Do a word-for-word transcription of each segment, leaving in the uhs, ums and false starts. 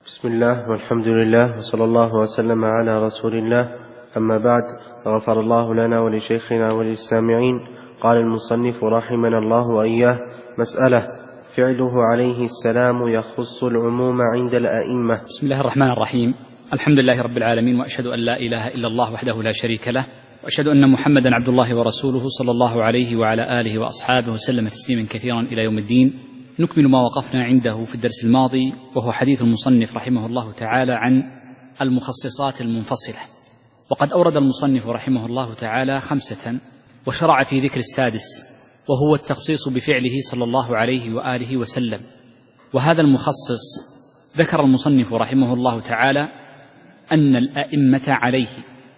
بسم الله والحمد لله وصلى الله وسلم على رسول الله. أما بعد، فغفر الله لنا ولشيخنا وللسامعين. قال المصنف رحمنا الله وإياه: مسألة: فعله عليه السلام يخص العموم عند الأئمة. بسم الله الرحمن الرحيم. الحمد لله رب العالمين، وأشهد أن لا إله إلا الله وحده لا شريك له، وأشهد أن محمدا عبد الله ورسوله صلى الله عليه وعلى آله وأصحابه وسلم تسليما كثيرا إلى يوم الدين. نكمل ما وقفنا عنده في الدرس الماضي، وهو حديث المصنف رحمه الله تعالى عن المخصصات المنفصلة. وقد أورد المصنف رحمه الله تعالى خمسة، وشرع في ذكر السادس، وهو التخصيص بفعله صلى الله عليه وآله وسلم. وهذا المخصص ذكر المصنف رحمه الله تعالى أن الأئمة عليه،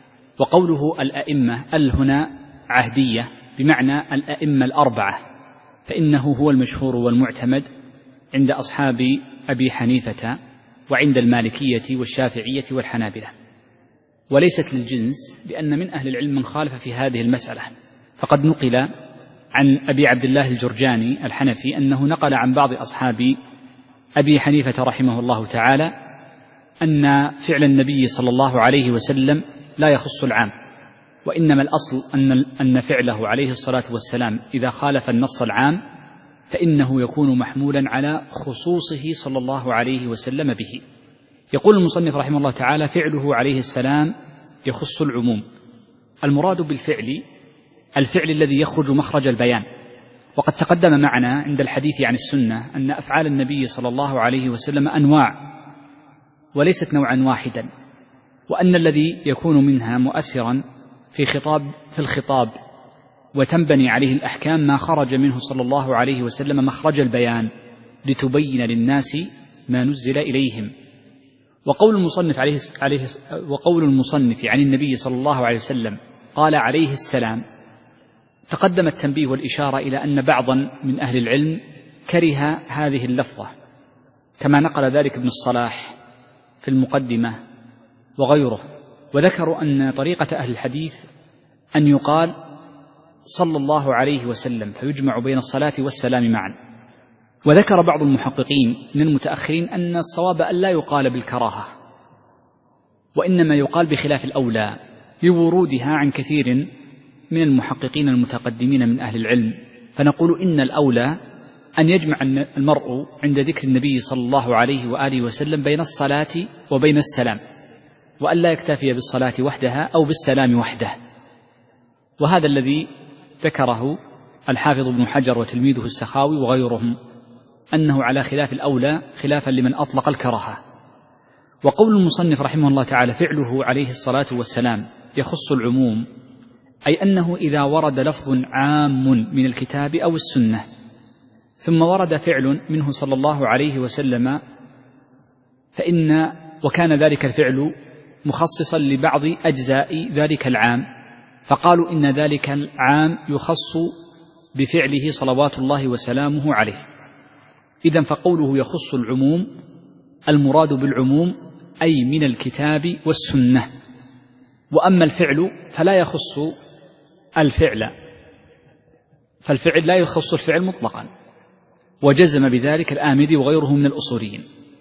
وقوله الأئمة ال هنا عهدية بمعنى الأئمة الأربعة، فإنه هو المشهور والمعتمد عند أصحاب أبي حنيفة وعند المالكية والشافعية والحنابلة، وليست للجنس، لأن من أهل العلم من خالف في هذه المسألة. فقد نقل عن أبي عبد الله الجرجاني الحنفي أنه نقل عن بعض أصحاب أبي حنيفة رحمه الله تعالى أن فعل النبي صلى الله عليه وسلم لا يخص العام، وإنما الأصل أن أن فعله عليه الصلاة والسلام إذا خالف النص العام فإنه يكون محمولا على خصوصه صلى الله عليه وسلم به. يقول المصنف رحمه الله تعالى: فعله عليه السلام يخص العموم. المراد بالفعل الفعل الذي يخرج مخرج البيان. وقد تقدم معنا عند الحديث عن السنة أن أفعال النبي صلى الله عليه وسلم أنواع وليست نوعا واحدا، وأن الذي يكون منها مؤثرا في خطاب في الخطاب وتنبني عليه الأحكام ما خرج منه صلى الله عليه وسلم مخرج البيان لتبين للناس ما نزل إليهم. وقول المصنف عليه عليه وقول المصنف عن النبي صلى الله عليه وسلم قال عليه السلام، تقدم التنبيه والإشارة إلى أن بعضا من أهل العلم كره هذه اللفظة، كما نقل ذلك ابن الصلاح في المقدمة وغيره، وذكروا أن طريقة أهل الحديث أن يقال صلى الله عليه وسلم فيجمع بين الصلاة والسلام معا. وذكر بعض المحققين من المتأخرين أن الصواب أن لا يقال بالكراهة، وإنما يقال بخلاف الأولى، لورودها عن كثير من المحققين المتقدمين من أهل العلم. فنقول إن الأولى أن يجمع المرء عند ذكر النبي صلى الله عليه وآله وسلم بين الصلاة وبين السلام، وأن لا يكتفي بالصلاة وحدها أو بالسلام وحده. وهذا الذي ذكره الحافظ ابن حجر وتلميذه السخاوي وغيرهم، أنه على خلاف الأولى، خلافا لمن أطلق الكراهة. وقول المصنف رحمه الله تعالى فعله عليه الصلاة والسلام يخص العموم، أي أنه إذا ورد لفظ عام من الكتاب أو السنة ثم ورد فعل منه صلى الله عليه وسلم، فإن وكان ذلك الفعل مخصصا لبعض أجزاء ذلك العام، فقالوا إن ذلك العام يخص بفعله صلوات الله وسلامه عليه. إذن فقوله يخص العموم، المراد بالعموم أي من الكتاب والسنة. وأما الفعل فلا يخص الفعل، فالفعل لا يخص الفعل مطلقا، وجزم بذلك الآمدي وغيره من الأصوليين.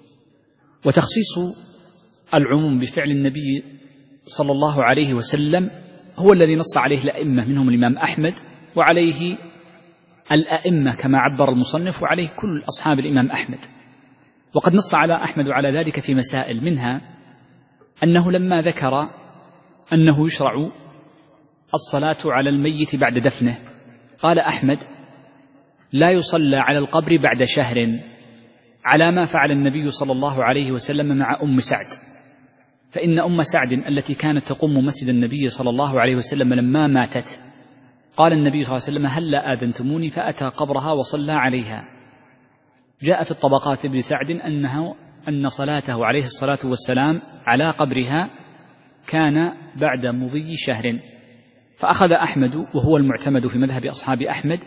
وتخصيص العموم بفعل النبي صلى الله عليه وسلم هو الذي نص عليه الأئمة، منهم الإمام أحمد، وعليه الأئمة كما عبر المصنف، وعليه كل أصحاب الإمام أحمد. وقد نص على أحمد على ذلك في مسائل، منها أنه لما ذكر أنه يشرع الصلاة على الميت بعد دفنه، قال أحمد: لا يصلى على القبر بعد شهر، على ما فعل النبي صلى الله عليه وسلم مع أم سعد. فإن أم سعد التي كانت تقوم مسجد النبي صلى الله عليه وسلم لما ماتت، قال النبي صلى الله عليه وسلم: هلا آذنتموني؟ فأتى قبرها وصلى عليها. جاء في الطبقات ابن سعد أنه أن صلاته عليه الصلاة والسلام على قبرها كان بعد مضي شهر. فأخذ أحمد، وهو المعتمد في مذهب أصحاب أحمد،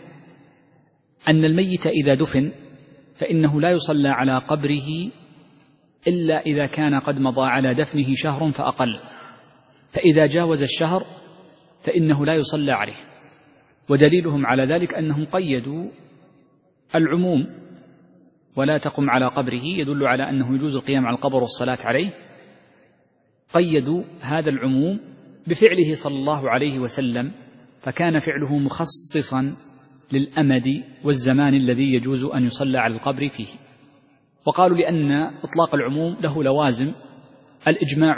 أن الميت إذا دفن فإنه لا يصلى على قبره إلا إذا كان قد مضى على دفنه شهر فأقل، فإذا جاوز الشهر فإنه لا يصلى عليه. ودليلهم على ذلك أنهم قيدوا العموم ولا تقم على قبره يدل على أنه يجوز القيام على القبر والصلاة عليه، قيدوا هذا العموم بفعله صلى الله عليه وسلم، فكان فعله مخصصا للأمد والزمان الذي يجوز أن يصلى على القبر فيه. وقالوا لأن إطلاق العموم له لوازم، الإجماع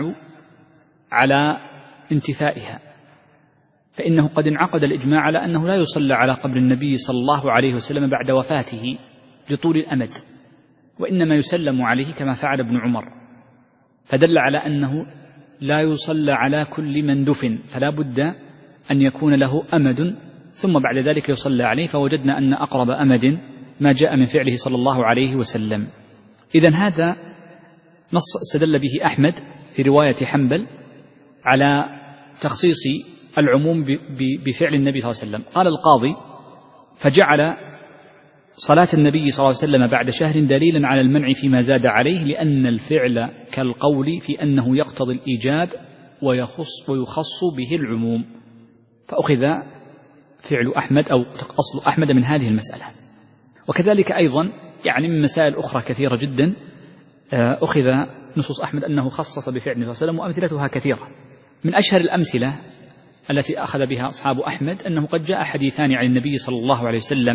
على انتفائها، فإنه قد انعقد الإجماع على أنه لا يصلى على قبر النبي صلى الله عليه وسلم بعد وفاته لطول الأمد، وإنما يسلم عليه كما فعل ابن عمر، فدل على أنه لا يصلى على كل من دفن، فلا بد أن يكون له أمد ثم بعد ذلك يصلى عليه، فوجدنا أن أقرب أمد ما جاء من فعله صلى الله عليه وسلم. إذن هذا نص استدل به أحمد في رواية حنبل على تخصيص العموم بفعل النبي صلى الله عليه وسلم. قال القاضي: فجعل صلاة النبي صلى الله عليه وسلم بعد شهر دليلا على المنع فيما زاد عليه، لأن الفعل كالقول في أنه يقتضي الإيجاب ويخص, ويخص به العموم، فأخذ فعل أحمد أو أصل أحمد من هذه المسألة. وكذلك أيضا يعني من مسائل أخرى كثيرة جدا أخذ نصوص أحمد أنه خصص بفعل النبي صلى الله عليه وسلم، وأمثلتها كثيرة. من أشهر الأمثلة التي أخذ بها أصحاب أحمد أنه قد جاء حديثان عن النبي صلى الله عليه وسلم،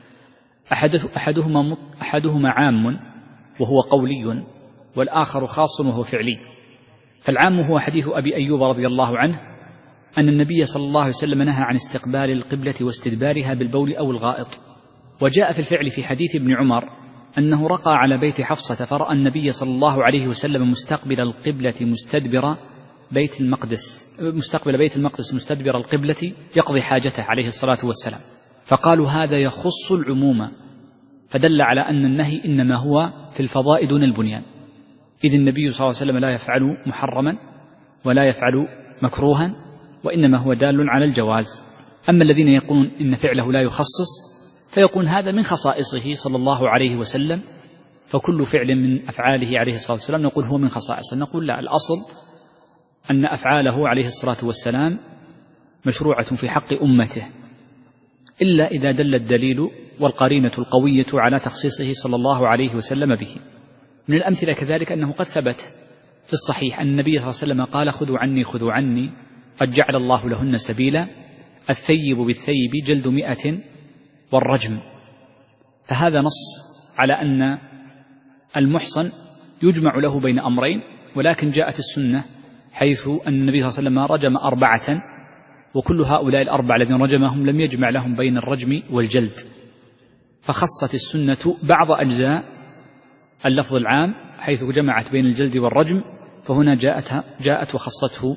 أحدهما, أحدهما عام وهو قولي، والآخر خاص وهو فعلي. فالعام هو حديث أبي أيوب رضي الله عنه أن النبي صلى الله عليه وسلم نهى عن استقبال القبلة واستدبارها بالبول أو الغائط. وجاء في الفعل في حديث ابن عمر أنه رقى على بيت حفصة فرأى النبي صلى الله عليه وسلم مستقبل القبلة مستدبر بيت المقدس مستقبل بيت المقدس مستدبر القبلة يقضي حاجته عليه الصلاة والسلام، فقالوا هذا يخص العموم، فدل على أن النهي إنما هو في الفضاء دون البنيان، إذ النبي صلى الله عليه وسلم لا يفعل محرما ولا يفعل مكروها، وإنما هو دال على الجواز. أما الذين يقولون إن فعله لا يخصص فيكون هذا من خصائصه صلى الله عليه وسلم، فكل فعل من أفعاله عليه الصلاة والسلام نقول هو من خصائصه. نقول لا، الأصل أن أفعاله عليه الصلاة والسلام مشروعة في حق أمته، إلا إذا دل الدليل والقرينة القوية على تخصيصه صلى الله عليه وسلم به. من الأمثلة كذلك أنه قد ثبت في الصحيح أن النبي صلى الله عليه وسلم قال: خذوا عني خذوا عني قد جعل الله لهن سبيلا، الثيب بالثيب جلد مئة والرجم. فهذا نص على أن المحصن يجمع له بين أمرين، ولكن جاءت السنة حيث أن النبي صلى الله عليه وسلم رجم أربعة، وكل هؤلاء الأربعة الذين رجمهم لم يجمع لهم بين الرجم والجلد، فخصت السنة بعض أجزاء اللفظ العام حيث جمعت بين الجلد والرجم، فهنا جاءت, جاءت وخصته،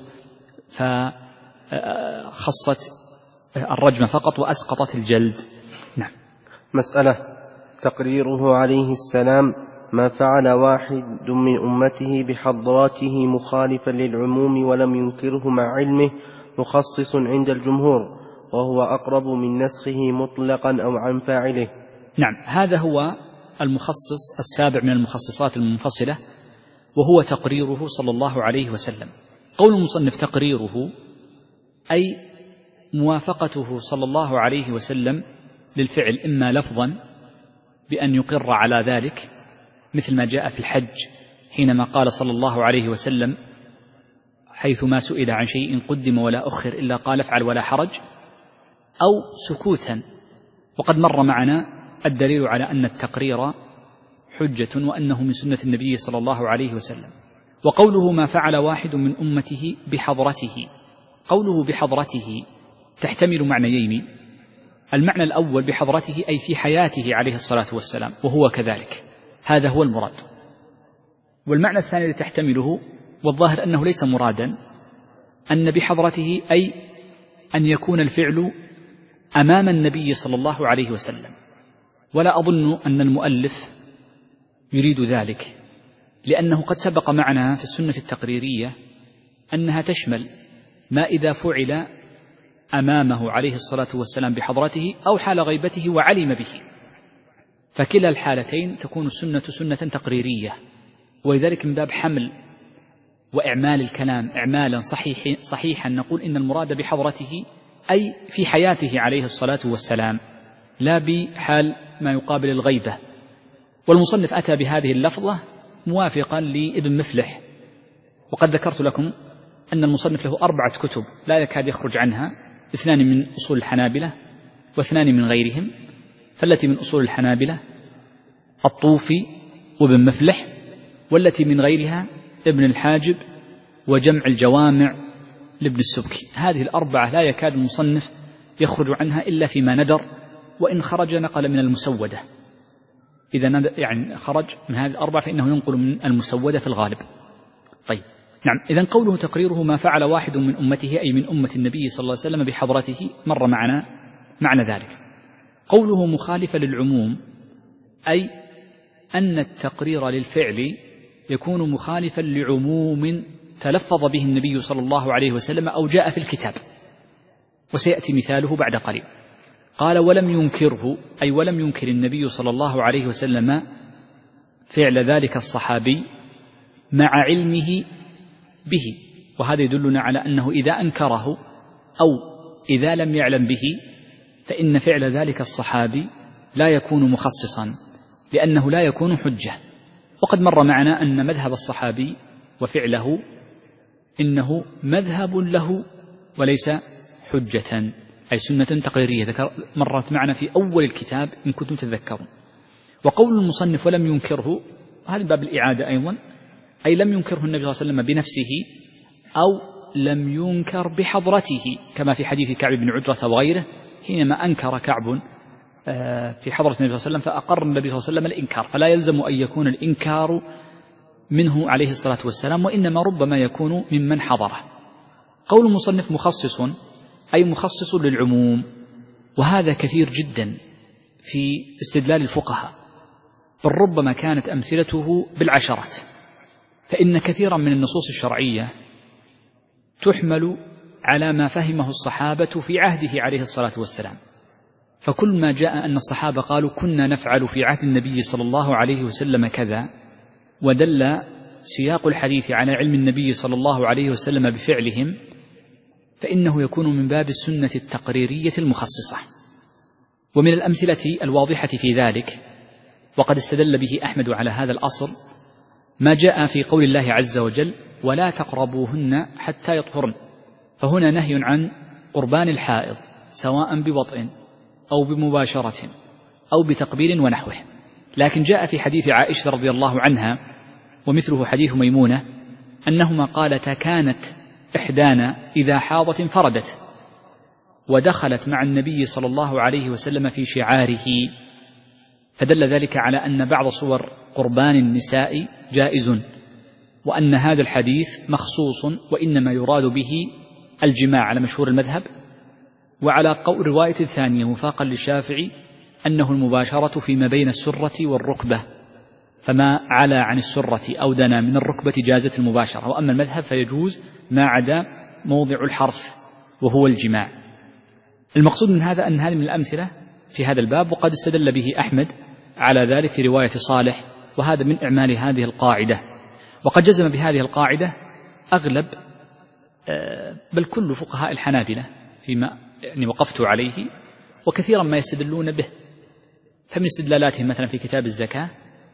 فخصت الرجم فقط وأسقطت الجلد. نعم. مسألة: تقريره عليه السلام ما فعل واحد من أمته بحضراته مخالفا للعموم ولم ينكره مع علمه مخصص عند الجمهور، وهو أقرب من نسخه مطلقا أو عن فاعله. نعم، هذا هو المخصص السابع من المخصصات المنفصلة، وهو تقريره صلى الله عليه وسلم. قول المصنف تقريره أي موافقته صلى الله عليه وسلم للفعل، إما لفظا بأن يقر على ذلك مثل ما جاء في الحج حينما قال صلى الله عليه وسلم حيث ما سئل عن شيء قدم ولا أخر إلا قال افعل ولا حرج، أو سكوتا، وقد مر معنا الدليل على أن التقرير حجة وأنه من سنة النبي صلى الله عليه وسلم. وقوله ما فعل واحد من أمته بحضرته، قوله بحضرته تحتمل معنيين: المعنى الأول بحضرته أي في حياته عليه الصلاة والسلام، وهو كذلك، هذا هو المراد. والمعنى الثاني الذي تحتمله والظاهر أنه ليس مرادا، أن بحضرته أي أن يكون الفعل أمام النبي صلى الله عليه وسلم، ولا أظن أن المؤلف يريد ذلك، لأنه قد سبق معنا في السنة التقريرية أنها تشمل ما إذا فعل أمامه عليه الصلاة والسلام بحضرته أو حال غيبته وعلم به، فكلا الحالتين تكون السنة سنة تقريرية، ولذلك من باب حمل وإعمال الكلام إعمالا صحيح صحيحا نقول إن المراد بحضرته أي في حياته عليه الصلاة والسلام، لا بحال ما يقابل الغيبة، والمصنف أتى بهذه اللفظة موافقا لابن مفلح، وقد ذكرت لكم أن المصنف له أربعة كتب لا يكاد يخرج عنها، اثنان من أصول الحنابلة واثنان من غيرهم، فالتي من أصول الحنابلة الطوفي وابن مفلح، والتي من غيرها ابن الحاجب وجمع الجوامع لابن السبكي. هذه الأربعة لا يكاد المصنف يخرج عنها إلا فيما ندر، وإن خرج نقل من المسودة، إذا يعني خرج من هذه الأربعة فإنه ينقل من المسودة في الغالب. طيب نعم، إذن قوله تقريره ما فعل واحد من أمته أي من أمة النبي صلى الله عليه وسلم بحضرته مر معنا معنى ذلك. قوله مخالفة للعموم أي أن التقرير للفعل يكون مخالفا لعموم تلفظ به النبي صلى الله عليه وسلم أو جاء في الكتاب، وسيأتي مثاله بعد قليل. قال ولم ينكره أي ولم ينكر النبي صلى الله عليه وسلم فعل ذلك الصحابي مع علمه به، وهذا يدلنا على أنه إذا أنكره أو إذا لم يعلم به فإن فعل ذلك الصحابي لا يكون مخصصا، لأنه لا يكون حجة. وقد مر معنا أن مذهب الصحابي وفعله إنه مذهب له وليس حجة، أي سنة تقريرية، ذكر مرت معنا في أول الكتاب إن كنتم تذكرون. وقول المصنف ولم ينكره هذا باب الإعادة أيضا، أي لم ينكره النبي صلى الله عليه وسلم بنفسه أو لم ينكر بحضرته، كما في حديث كعب بن عجرة وغيره حينما أنكر كعب في حضرة النبي صلى الله عليه وسلم فأقر النبي صلى الله عليه وسلم الإنكار، فلا يلزم أن يكون الإنكار منه عليه الصلاة والسلام، وإنما ربما يكون ممن حضره. قول المصنف مخصص أي مخصص للعموم، وهذا كثير جدا في استدلال الفقهاء، بل ربما كانت أمثلته بالعشرات، فإن كثيرا من النصوص الشرعية تحمل على ما فهمه الصحابة في عهده عليه الصلاة والسلام، فكل ما جاء أن الصحابة قالوا كنا نفعل في عهد النبي صلى الله عليه وسلم كذا، ودل سياق الحديث على علم النبي صلى الله عليه وسلم بفعلهم، فإنه يكون من باب السنة التقريرية المخصصة. ومن الأمثلة الواضحة في ذلك، وقد استدل به أحمد على هذا الأصل، ما جاء في قول الله عز وجل ولا تقربوهن حتى يطهرن، فهنا نهي عن قربان الحائض سواء بوطء أو بمباشرة أو بتقبيل ونحوه، لكن جاء في حديث عائشة رضي الله عنها ومثله حديث ميمونة أنهما قالتا كانت إحدانا إذا حاضت انفردت ودخلت مع النبي صلى الله عليه وسلم في شعاره، فدل ذلك على أن بعض صور قربان النساء جائز، وأن هذا الحديث مخصوص وإنما يراد به الجماع على مشهور المذهب. وعلى قول رواية الثانية وفاقا للشافعي أنه المباشرة فيما بين السرة والركبة، فما علا عن السرة أو دنا من الركبة جازت المباشرة، وأما المذهب فيجوز ما عدا موضع الحرث وهو الجماع. المقصود من هذا أن هذه من الأمثلة في هذا الباب، وقد استدل به أحمد على ذلك في رواية صالح، وهذا من إعمال هذه القاعدة. وقد جزم بهذه القاعدة أغلب بل كل فقهاء الحنابلة فيما يعني وقفت عليه، وكثيرا ما يستدلون به. فمن استدلالاتهم مثلا في كتاب الزكاة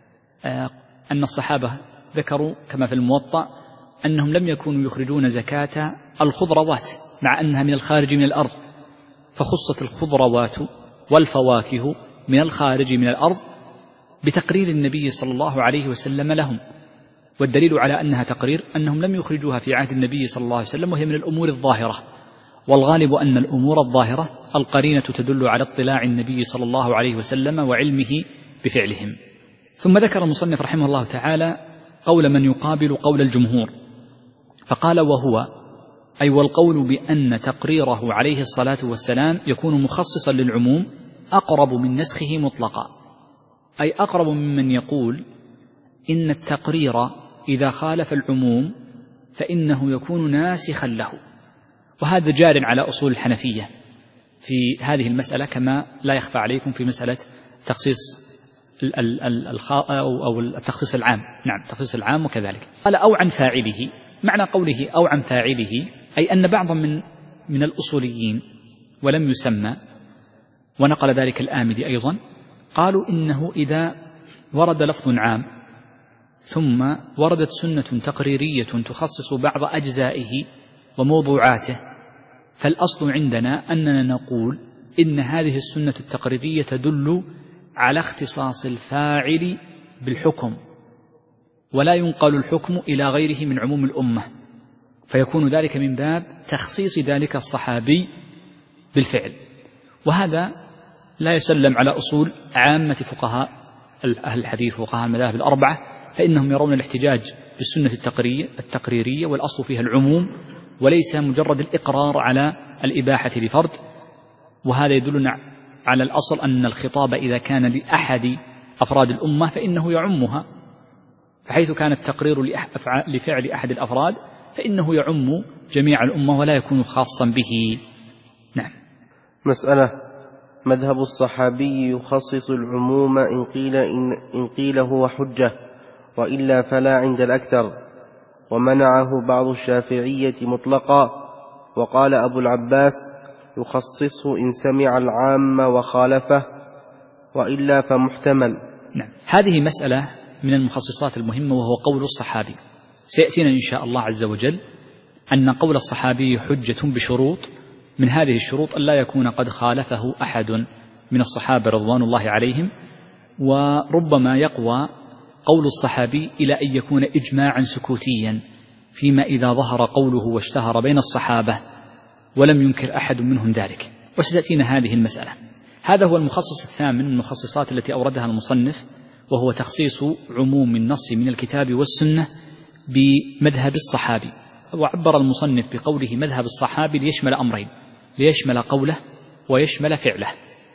أن الصحابة ذكروا كما في الموطأ أنهم لم يكونوا يخرجون زكاة الخضروات مع أنها من الخارج من الأرض، فخصت الخضروات والفواكه من الخارج من الأرض بتقرير النبي صلى الله عليه وسلم لهم. والدليل على أنها تقرير أنهم لم يخرجوها في عهد النبي صلى الله عليه وسلم، وهي من الأمور الظاهرة، والغالب أن الأمور الظاهرة القرينة تدل على اطلاع النبي صلى الله عليه وسلم وعلمه بفعلهم. ثم ذكر المصنف رحمه الله تعالى قول من يقابل قول الجمهور، فقال وهو أي والقول بأن تقريره عليه الصلاة والسلام يكون مخصصا للعموم أقرب من نسخه مطلقا، أي أقرب ممن يقول إن التقرير إذا خالف العموم فإنه يكون ناسخا له. وهذا جار على أصول الحنفية في هذه المسألة، كما لا يخفى عليكم في مسألة تخصيص أو التخصيص العام. نعم، التخصيص العام وكذلك. قال أو عن فاعله، معنى قوله أو عن فاعله أي أن بعضا من من الأصوليين ولم يسمى، ونقل ذلك الآمدي أيضا، قالوا إنه إذا ورد لفظ عام ثم وردت سنة تقريرية تخصص بعض أجزائه وموضوعاته، فالأصل عندنا أننا نقول إن هذه السنة التقريرية تدل على اختصاص الفاعل بالحكم، ولا ينقل الحكم إلى غيره من عموم الأمة، فيكون ذلك من باب تخصيص ذلك الصحابي بالفعل. وهذا لا يسلم على أصول عامة فقهاء أهل الحديث وفقهاء المذاهب الأربعة، فإنهم يرون الاحتجاج بالسنة التقريرية والأصل فيها العموم وليس مجرد الإقرار على الإباحة لفرد. وهذا يدلنا على الأصل أن الخطاب إذا كان لأحد أفراد الأمة فإنه يعمها، فحيث كان التقرير لفعل أحد الأفراد فإنه يعم جميع الأمة ولا يكون خاصا به. نعم. مسألة: مذهب الصحابي يخصص العموم إن قيل, إن, إن قيل هو حجة، وإلا فلا عند الأكثر، ومنعه بعض الشافعية مطلقا، وقال أبو العباس: يخصصه إن سمع العام وخالفه، وإلا فمحتمل. نعم. هذه مسألة من المخصصات المهمة، وهو قول الصحابي. سيأتينا إن شاء الله عز وجل أن قول الصحابي حجة بشروط، من هذه الشروط أن لا يكون قد خالفه أحد من الصحابة رضوان الله عليهم، وربما يقوى قول الصحابي إلى أن يكون إجماعا سكوتيا، فيما إذا ظهر قوله واشتهر بين الصحابة ولم ينكر أحد منهم ذلك، وستأتينا هذه المسألة. هذا هو المخصص الثامن من المخصصات التي أوردها المصنف، وهو تخصيص عموم النص من الكتاب والسنة بمذهب الصحابي. وعبر المصنف بقوله مذهب الصحابي ليشمل أمرين، ليشمل قوله ويشمل فعله،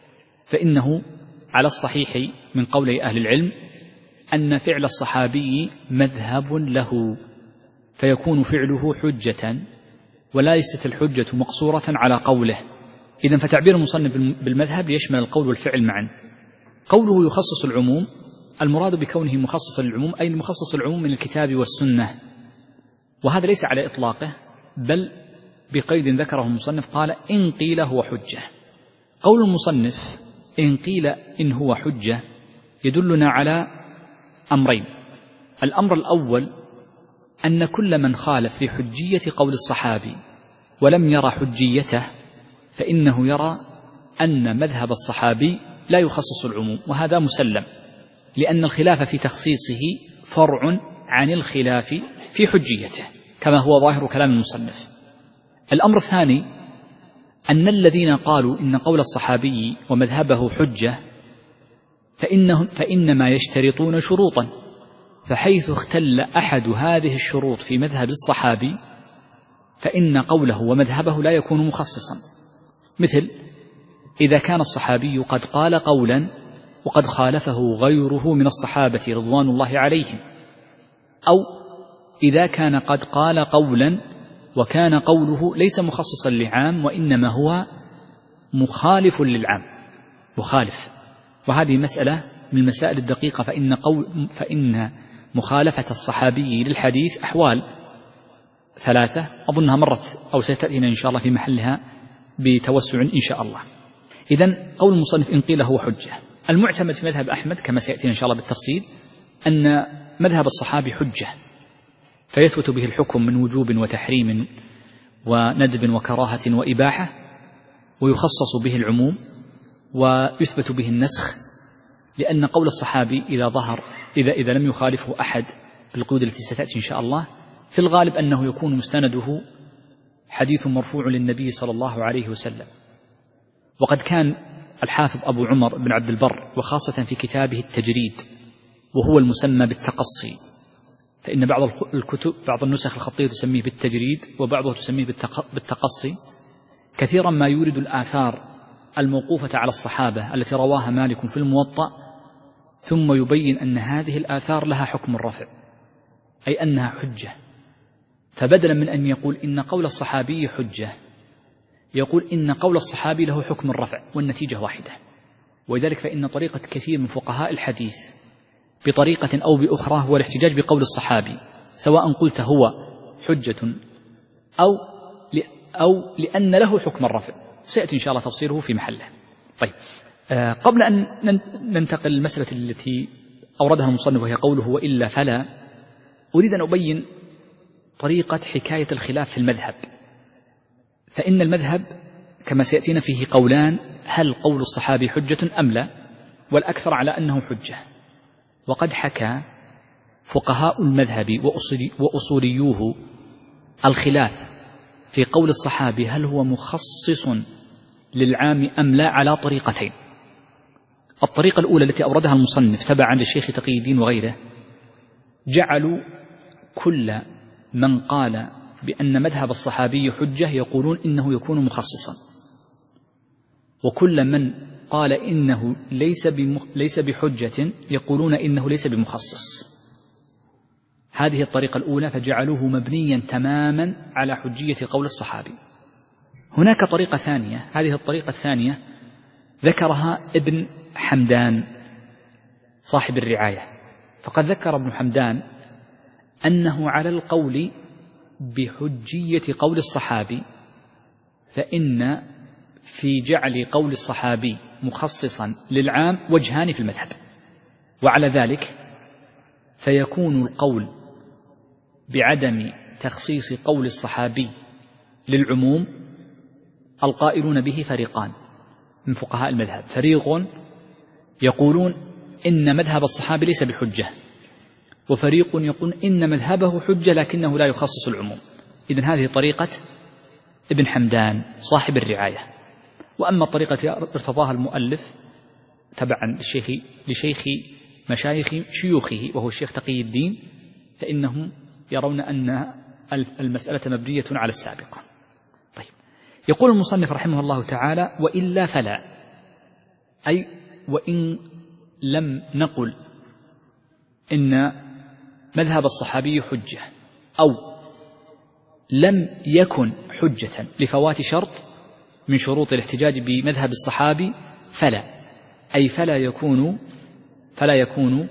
فإنه على الصحيح من قول أهل العلم أن فعل الصحابي مذهب له، فيكون فعله حجة، وليست الحجة مقصورة على قوله. إذن فتعبير المصنف بالمذهب ليشمل القول والفعل معا. قوله يخصص العموم، المراد بكونه مخصصا للعموم أي مخصص العموم من الكتاب والسنة، وهذا ليس على إطلاقه، بل بقيد ذكره المصنف، قال إن قيل هو حجة. قول المصنف إن قيل إن هو حجة يدلنا على أمرين. الأمر الأول أن كل من خالف في حجية قول الصحابي ولم يرى حجيته فإنه يرى أن مذهب الصحابي لا يخصص العموم، وهذا مسلم، لأن الخلاف في تخصيصه فرع عن الخلاف في حجيته كما هو ظاهر كلام المصنف. الأمر الثاني أن الذين قالوا إن قول الصحابي ومذهبه حجة فإنهم فإنما يشترطون شروطا، فحيث اختل أحد هذه الشروط في مذهب الصحابي فإن قوله ومذهبه لا يكون مخصصا، مثل إذا كان الصحابي قد قال قولا وقد خالفه غيره من الصحابة رضوان الله عليهم، أو إذا كان قد قال قولا وكان قوله ليس مخصصا لعام وإنما هو مخالف للعام، مخالف. وهذه مسألة من المسائل الدقيقة، فإن, قول فإن مخالفة الصحابي للحديث أحوال ثلاثة أظنها مرت أو ستأتينا إن شاء الله في محلها بتوسع إن شاء الله. إذن قول المصنف إن قيل هو حجة، المعتمد في مذهب أحمد كما سيأتينا إن شاء الله بالتفصيل أن مذهب الصحابي حجة، فيثبت به الحكم من وجوب وتحريم وندب وكراهة وإباحة، ويخصص به العموم، ويثبت به النسخ، لأن قول الصحابي إذا ظهر إذا, إذا لم يخالفه أحد بالقيود التي ستأتي إن شاء الله، في الغالب أنه يكون مستنده حديث مرفوع للنبي صلى الله عليه وسلم. وقد كان الحافظ أبو عمر بن عبد البر وخاصة في كتابه التجريد وهو المسمى بالتقصي، فإن بعض الكتب بعض النسخ الخطية تسميه بالتجريد وبعضها تسميه بالتقصي، كثيرا ما يورد الآثار الموقوفة على الصحابة التي رواها مالك في الموطأ، ثم يبين أن هذه الآثار لها حكم الرفع، أي أنها حجة. فبدلا من أن يقول إن قول الصحابي حجة يقول إن قول الصحابي له حكم الرفع، والنتيجة واحدة. ولذلك فإن طريقة كثير من فقهاء الحديث بطريقة أو بأخرى هو الاحتجاج بقول الصحابي، سواء قلت هو حجة أو أو لأن له حكم الرفع، سيأتي إن شاء الله تفصيله في محله. طيب، آه قبل أن ننتقل المسألة التي أوردها المصنف وهي قوله وإلا فلا، أريد أن أبين طريقة حكاية الخلاف في المذهب. فإن المذهب كما سيأتينا فيه قولان: هل قول الصحابي حجة أم لا؟ والأكثر على أنه حجة. وقد حكى فقهاء المذهب وأصوليوه الخلاف في قول الصحابي هل هو مخصص للعام أم لا على طريقتين. الطريقة الأولى التي أوردها المصنف تبعا للشيخ تقي الدين وغيره، جعلوا كل من قال بأن مذهب الصحابي حجة يقولون إنه يكون مخصصا، وكل من قال إنه ليس ليس بحجة يقولون إنه ليس بمخصص. هذه الطريقة الأولى، فجعلوه مبنيا تماما على حجية قول الصحابي. هناك طريقة ثانية، هذه الطريقة الثانية ذكرها ابن حمدان صاحب الرعاية، فقد ذكر ابن حمدان أنه على القول بحجية قول الصحابي، فإن في جعل قول الصحابي مخصصا للعام وجهان في المذهب، وعلى ذلك فيكون القول بعدم تخصيص قول الصحابي للعموم القائلون به فريقان من فقهاء المذهب. فريق يقولون إن مذهب الصحابي ليس بحجة، وفريق يقول إن مذهبه حجة لكنه لا يخصص العموم. إذن هذه طريقة ابن حمدان صاحب الرعاية. وأما الطريقة ارتضاها المؤلف تبعا للشيخ لشيخ مشايخ شيوخه وهو الشيخ تقي الدين، فإنهم يرون أن المسألة مبنية على السابقة. طيب، يقول المصنف رحمه الله تعالى وإلا فلا، أي وإن لم نقل إن مذهب الصحابي حجة أو لم يكن حجة لفوات شرط من شروط الاحتجاج بمذهب الصحابي، فلا، أي فلا يكون فلا يكون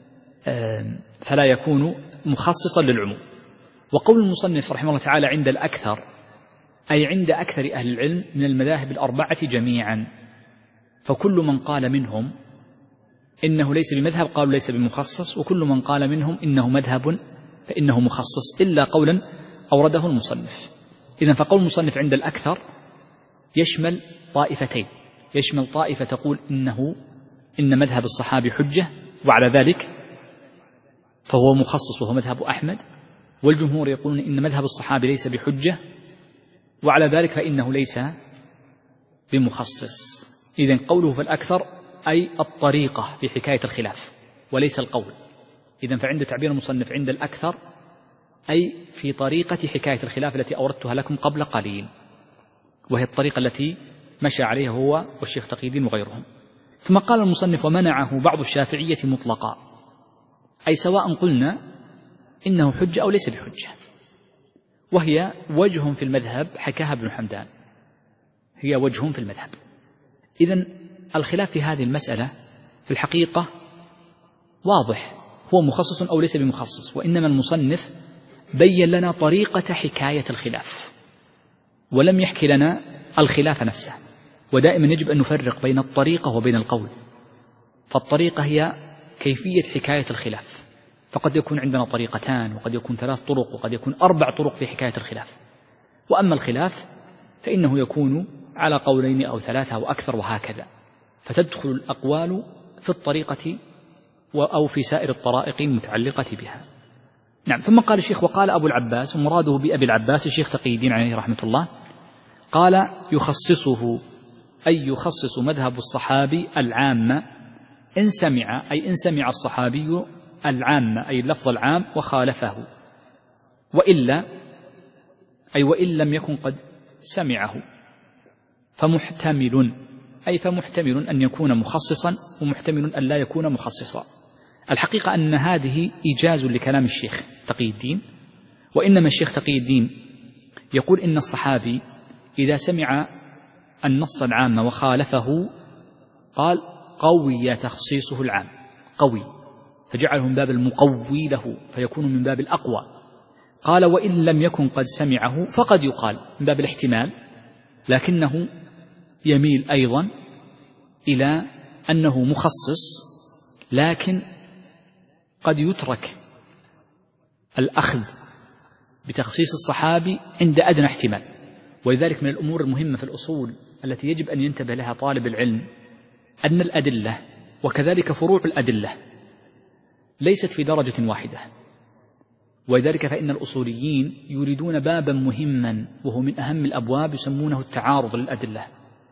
فلا يكون مخصصا للعموم. وقول المصنف رحمه الله تعالى عند الأكثر، أي عند أكثر أهل العلم من المذاهب الأربعة جميعا، فكل من قال منهم إنه ليس بمذهب قالوا ليس بمخصص، وكل من قال منهم إنه مذهب فإنه مخصص، إلا قولا أورده المصنف. إذن فقول المصنف عند الأكثر يشمل طائفتين، يشمل طائفة تقول إنه إن مذهب الصحابي حجة وعلى ذلك فهو مخصص وهو مذهب أحمد، والجمهور يقولون إن مذهب الصحابي ليس بحجة وعلى ذلك فإنه ليس بمخصص. إذن قوله في الأكثر أي الطريقة في حكاية الخلاف وليس القول. إذن فعند تعبير المصنف عند الأكثر أي في طريقة حكاية الخلاف التي أوردتها لكم قبل قليل، وهي الطريقة التي مشى عليها هو والشيخ تقي الدين وغيرهم. ثم قال المصنف ومنعه بعض الشافعية مطلقا، أي سواء قلنا إنه حجة أو ليس بحجة، وهي وجه في المذهب حكاها ابن حمدان، هي وجه في المذهب. إذن الخلاف في هذه المسألة في الحقيقة واضح، هو مخصص أو ليس بمخصص، وإنما المصنف بين لنا طريقة حكاية الخلاف ولم يحكي لنا الخلاف نفسه. ودائما يجب أن نفرق بين الطريقة وبين القول، فالطريقة هي كيفية حكاية الخلاف، فقد يكون عندنا طريقتان وقد يكون ثلاث طرق وقد يكون أربع طرق في حكاية الخلاف. وأما الخلاف فإنه يكون على قولين أو ثلاثة أو أكثر وهكذا، فتدخل الأقوال في الطريقة أو في سائر الطرائق المتعلقة بها. نعم. ثم قال الشيخ وقال أبو العباس، ومراده بأبي العباس الشيخ تقي الدين عليه رحمة الله، قال يخصصه أي يخصص مذهب الصحابي العامة إن سمع، أي إن سمع الصحابي العامة أي اللفظ العام وخالفه، وإلا أي وإن لم يكن قد سمعه فمحتمل، أي فمحتمل أن يكون مخصصا ومحتمل أن لا يكون مخصصا. الحقيقة أن هذه إيجاز لكلام الشيخ تقي الدين، وإنما الشيخ تقي الدين يقول إن الصحابي إذا سمع النص العام وخالفه قال قوي تخصيصه العام، قوي، فجعله من باب المقوي له فيكون من باب الأقوى. قال وإن لم يكن قد سمعه فقد يقال من باب الاحتمال، لكنه يميل أيضا إلى أنه مخصص، لكن قد يترك الأخذ بتخصيص الصحابي عند أدنى احتمال. ولذلك من الأمور المهمة في الأصول التي يجب أن ينتبه لها طالب العلم أن الأدلة وكذلك فروع الأدلة ليست في درجة واحدة. ولذلك فإن الأصوليين يريدون بابا مهما وهو من أهم الأبواب يسمونه التعارض للأدلة.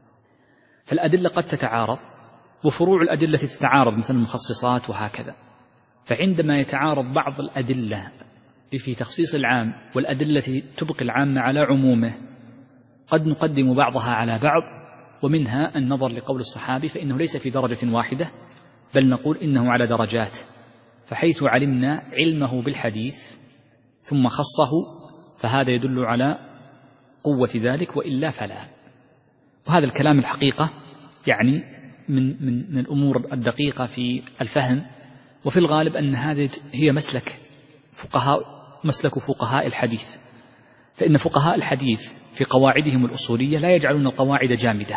فالأدلة قد تتعارض وفروع الأدلة تتعارض مثل المخصصات وهكذا. فعندما يتعارض بعض الأدلة في تخصيص العام والأدلة التي تبقي العام على عمومه قد نقدم بعضها على بعض، ومنها النظر لقول الصحابي فإنه ليس في درجة واحدة بل نقول إنه على درجات. فحيث علمنا علمه بالحديث ثم خصه فهذا يدل على قوة ذلك، وإلا فلا. وهذا الكلام الحقيقة يعني من, من, من الأمور الدقيقة في الفهم. وفي الغالب أن هذه هي مسلك فقهاء مسلك فقهاء الحديث، فإن فقهاء الحديث في قواعدهم الأصولية لا يجعلون القواعد جامدة،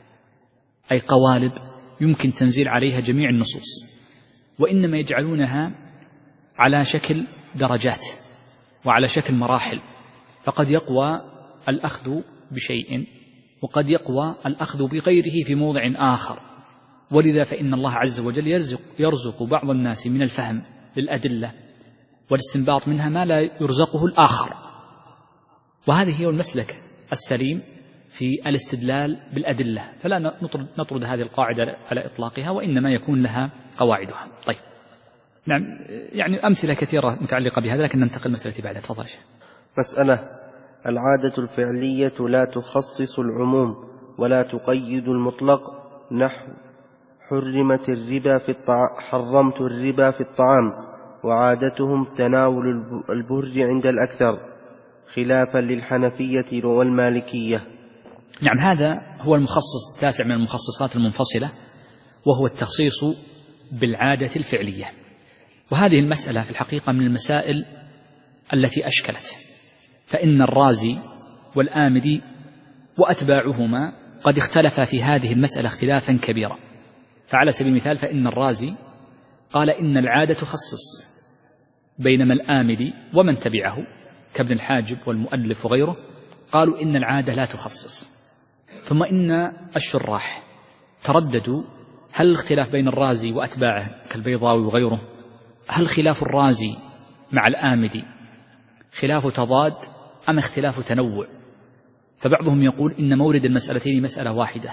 أي قوالب يمكن تنزيل عليها جميع النصوص، وإنما يجعلونها على شكل درجات وعلى شكل مراحل. فقد يقوى الأخذ بشيء وقد يقوى الأخذ بغيره في موضع آخر. ولذا فإن الله عز وجل يرزق, يرزق بعض الناس من الفهم للأدلة والاستنباط منها ما لا يرزقه الآخر. وهذه هي المسلك السليم في الاستدلال بالأدلة. فلا نطرد, نطرد هذه القاعدة على إطلاقها، وإنما يكون لها قواعدها. طيب نعم، يعني أمثلة كثيرة متعلقة بهذا، لكن ننتقل مسألة بعدها. تفضل. مسألة: العادة الفعلية لا تخصص العموم ولا تقيد المطلق، نحو حرمت الربا في الطعام حرمت الربا في الطعام، وعادتهم تناول البر عند الأكثر، خلافا للحنفية والمالكية. نعم، هذا هو المخصص التاسع من المخصصات المنفصلة، وهو التخصيص بالعادة الفعلية. وهذه المسألة في الحقيقة من المسائل التي أشكلت، فإن الرازي والآمدي وأتباعهما قد اختلفا في هذه المسألة اختلافا كبيرا. فعلى سبيل المثال فإن الرازي قال إن العادة تخصص، بينما الآمدي ومن تبعه كابن الحاجب والمؤلف وغيره قالوا إن العادة لا تخصص. ثم إن الشراح ترددوا هل الاختلاف بين الرازي وأتباعه كالبيضاوي وغيره، هل خلاف الرازي مع الآمدي خلاف تضاد أم اختلاف تنوع؟ فبعضهم يقول إن مورد المسألتين مسألة واحدة،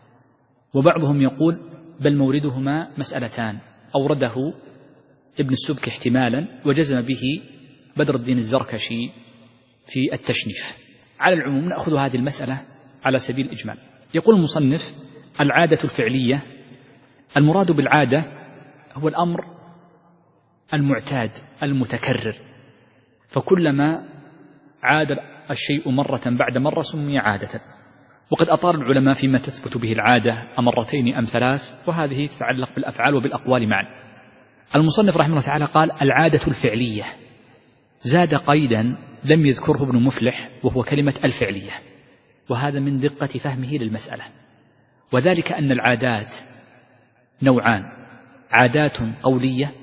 وبعضهم يقول بل موردهما مسألتان، أورده ابن السبك احتمالا وجزم به بدر الدين الزركشي في التشنيف. على العموم نأخذ هذه المسألة على سبيل الإجمال. يقول المصنف: العادة الفعلية، المراد بالعادة هو الأمر المعتاد المتكرر، فكلما عاد الشيء مرة بعد مرة سمي عادة. وقد أطال العلماء فيما تثبت به العادة أمرتين أم ثلاث، وهذه تتعلق بالأفعال وبالأقوال معا. المصنف رحمه الله تعالى قال: العادة الفعلية، زاد قيدا لم يذكره ابن مفلح وهو كلمة الفعلية، وهذا من دقة فهمه للمسألة. وذلك أن العادات نوعان: عادات قولية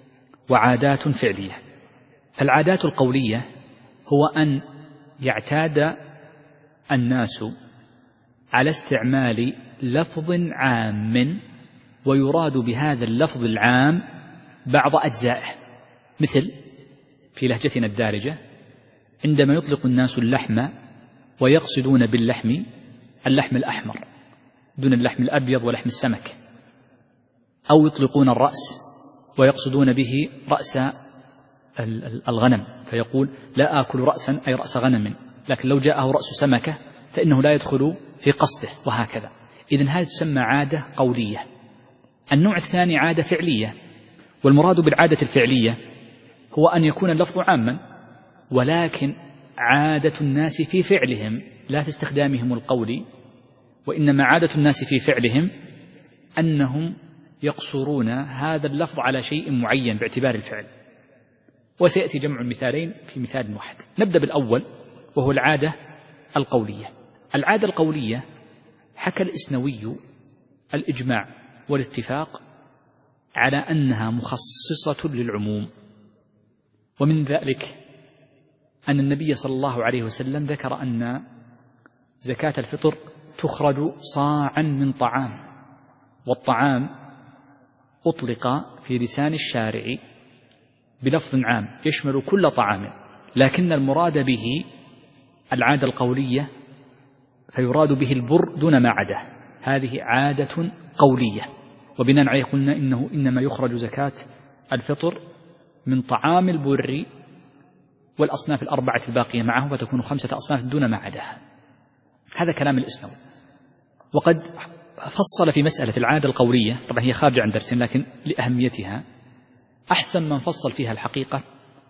وعادات فعلية. فالعادات القولية هو أن يعتاد الناس على استعمال لفظ عام ويراد بهذا اللفظ العام بعض أجزائه، مثل في لهجتنا الدارجة عندما يطلق الناس اللحم ويقصدون باللحم اللحم الأحمر دون اللحم الأبيض ولحم السمك، أو يطلقون الرأس ويقصدون به رأس الغنم، فيقول لا آكل رأسا أي رأس غنم، لكن لو جاءه رأس سمكة فإنه لا يدخل في قصده، وهكذا. إذن هذه تسمى عادة قولية. النوع الثاني عادة فعلية، والمراد بالعادة الفعلية هو أن يكون اللفظ عاما ولكن عادة الناس في فعلهم لا في استخدامهم القولي، وإنما عادة الناس في فعلهم أنهم يقصرون هذا اللفظ على شيء معين باعتبار الفعل. وسيأتي جمع المثالين في مثال واحد. نبدأ بالأول وهو العادة القولية. العادة القولية حكى الإسنوي الإجماع والاتفاق على أنها مخصصة للعموم. ومن ذلك أن النبي صلى الله عليه وسلم ذكر أن زكاة الفطر تخرج صاعا من طعام، والطعام أطلق في لسان الشارع بلفظ عام يشمل كل طعام، لكن المراد به العادة القولية، فيراد به البر دون ما عداه. هذه عادة قولية، وبناء عليه قلنا إنه إنما يخرج زكاة الفطر من طعام البر والأصناف الأربعة الباقية معه، فتكون خمسة أصناف دون ما عداها. هذا كلام الإسنوي. وقد فصل في مسألة العادة القولية، طبعا هي خارجة عن درس لكن لأهميتها أحسن من فصل فيها الحقيقة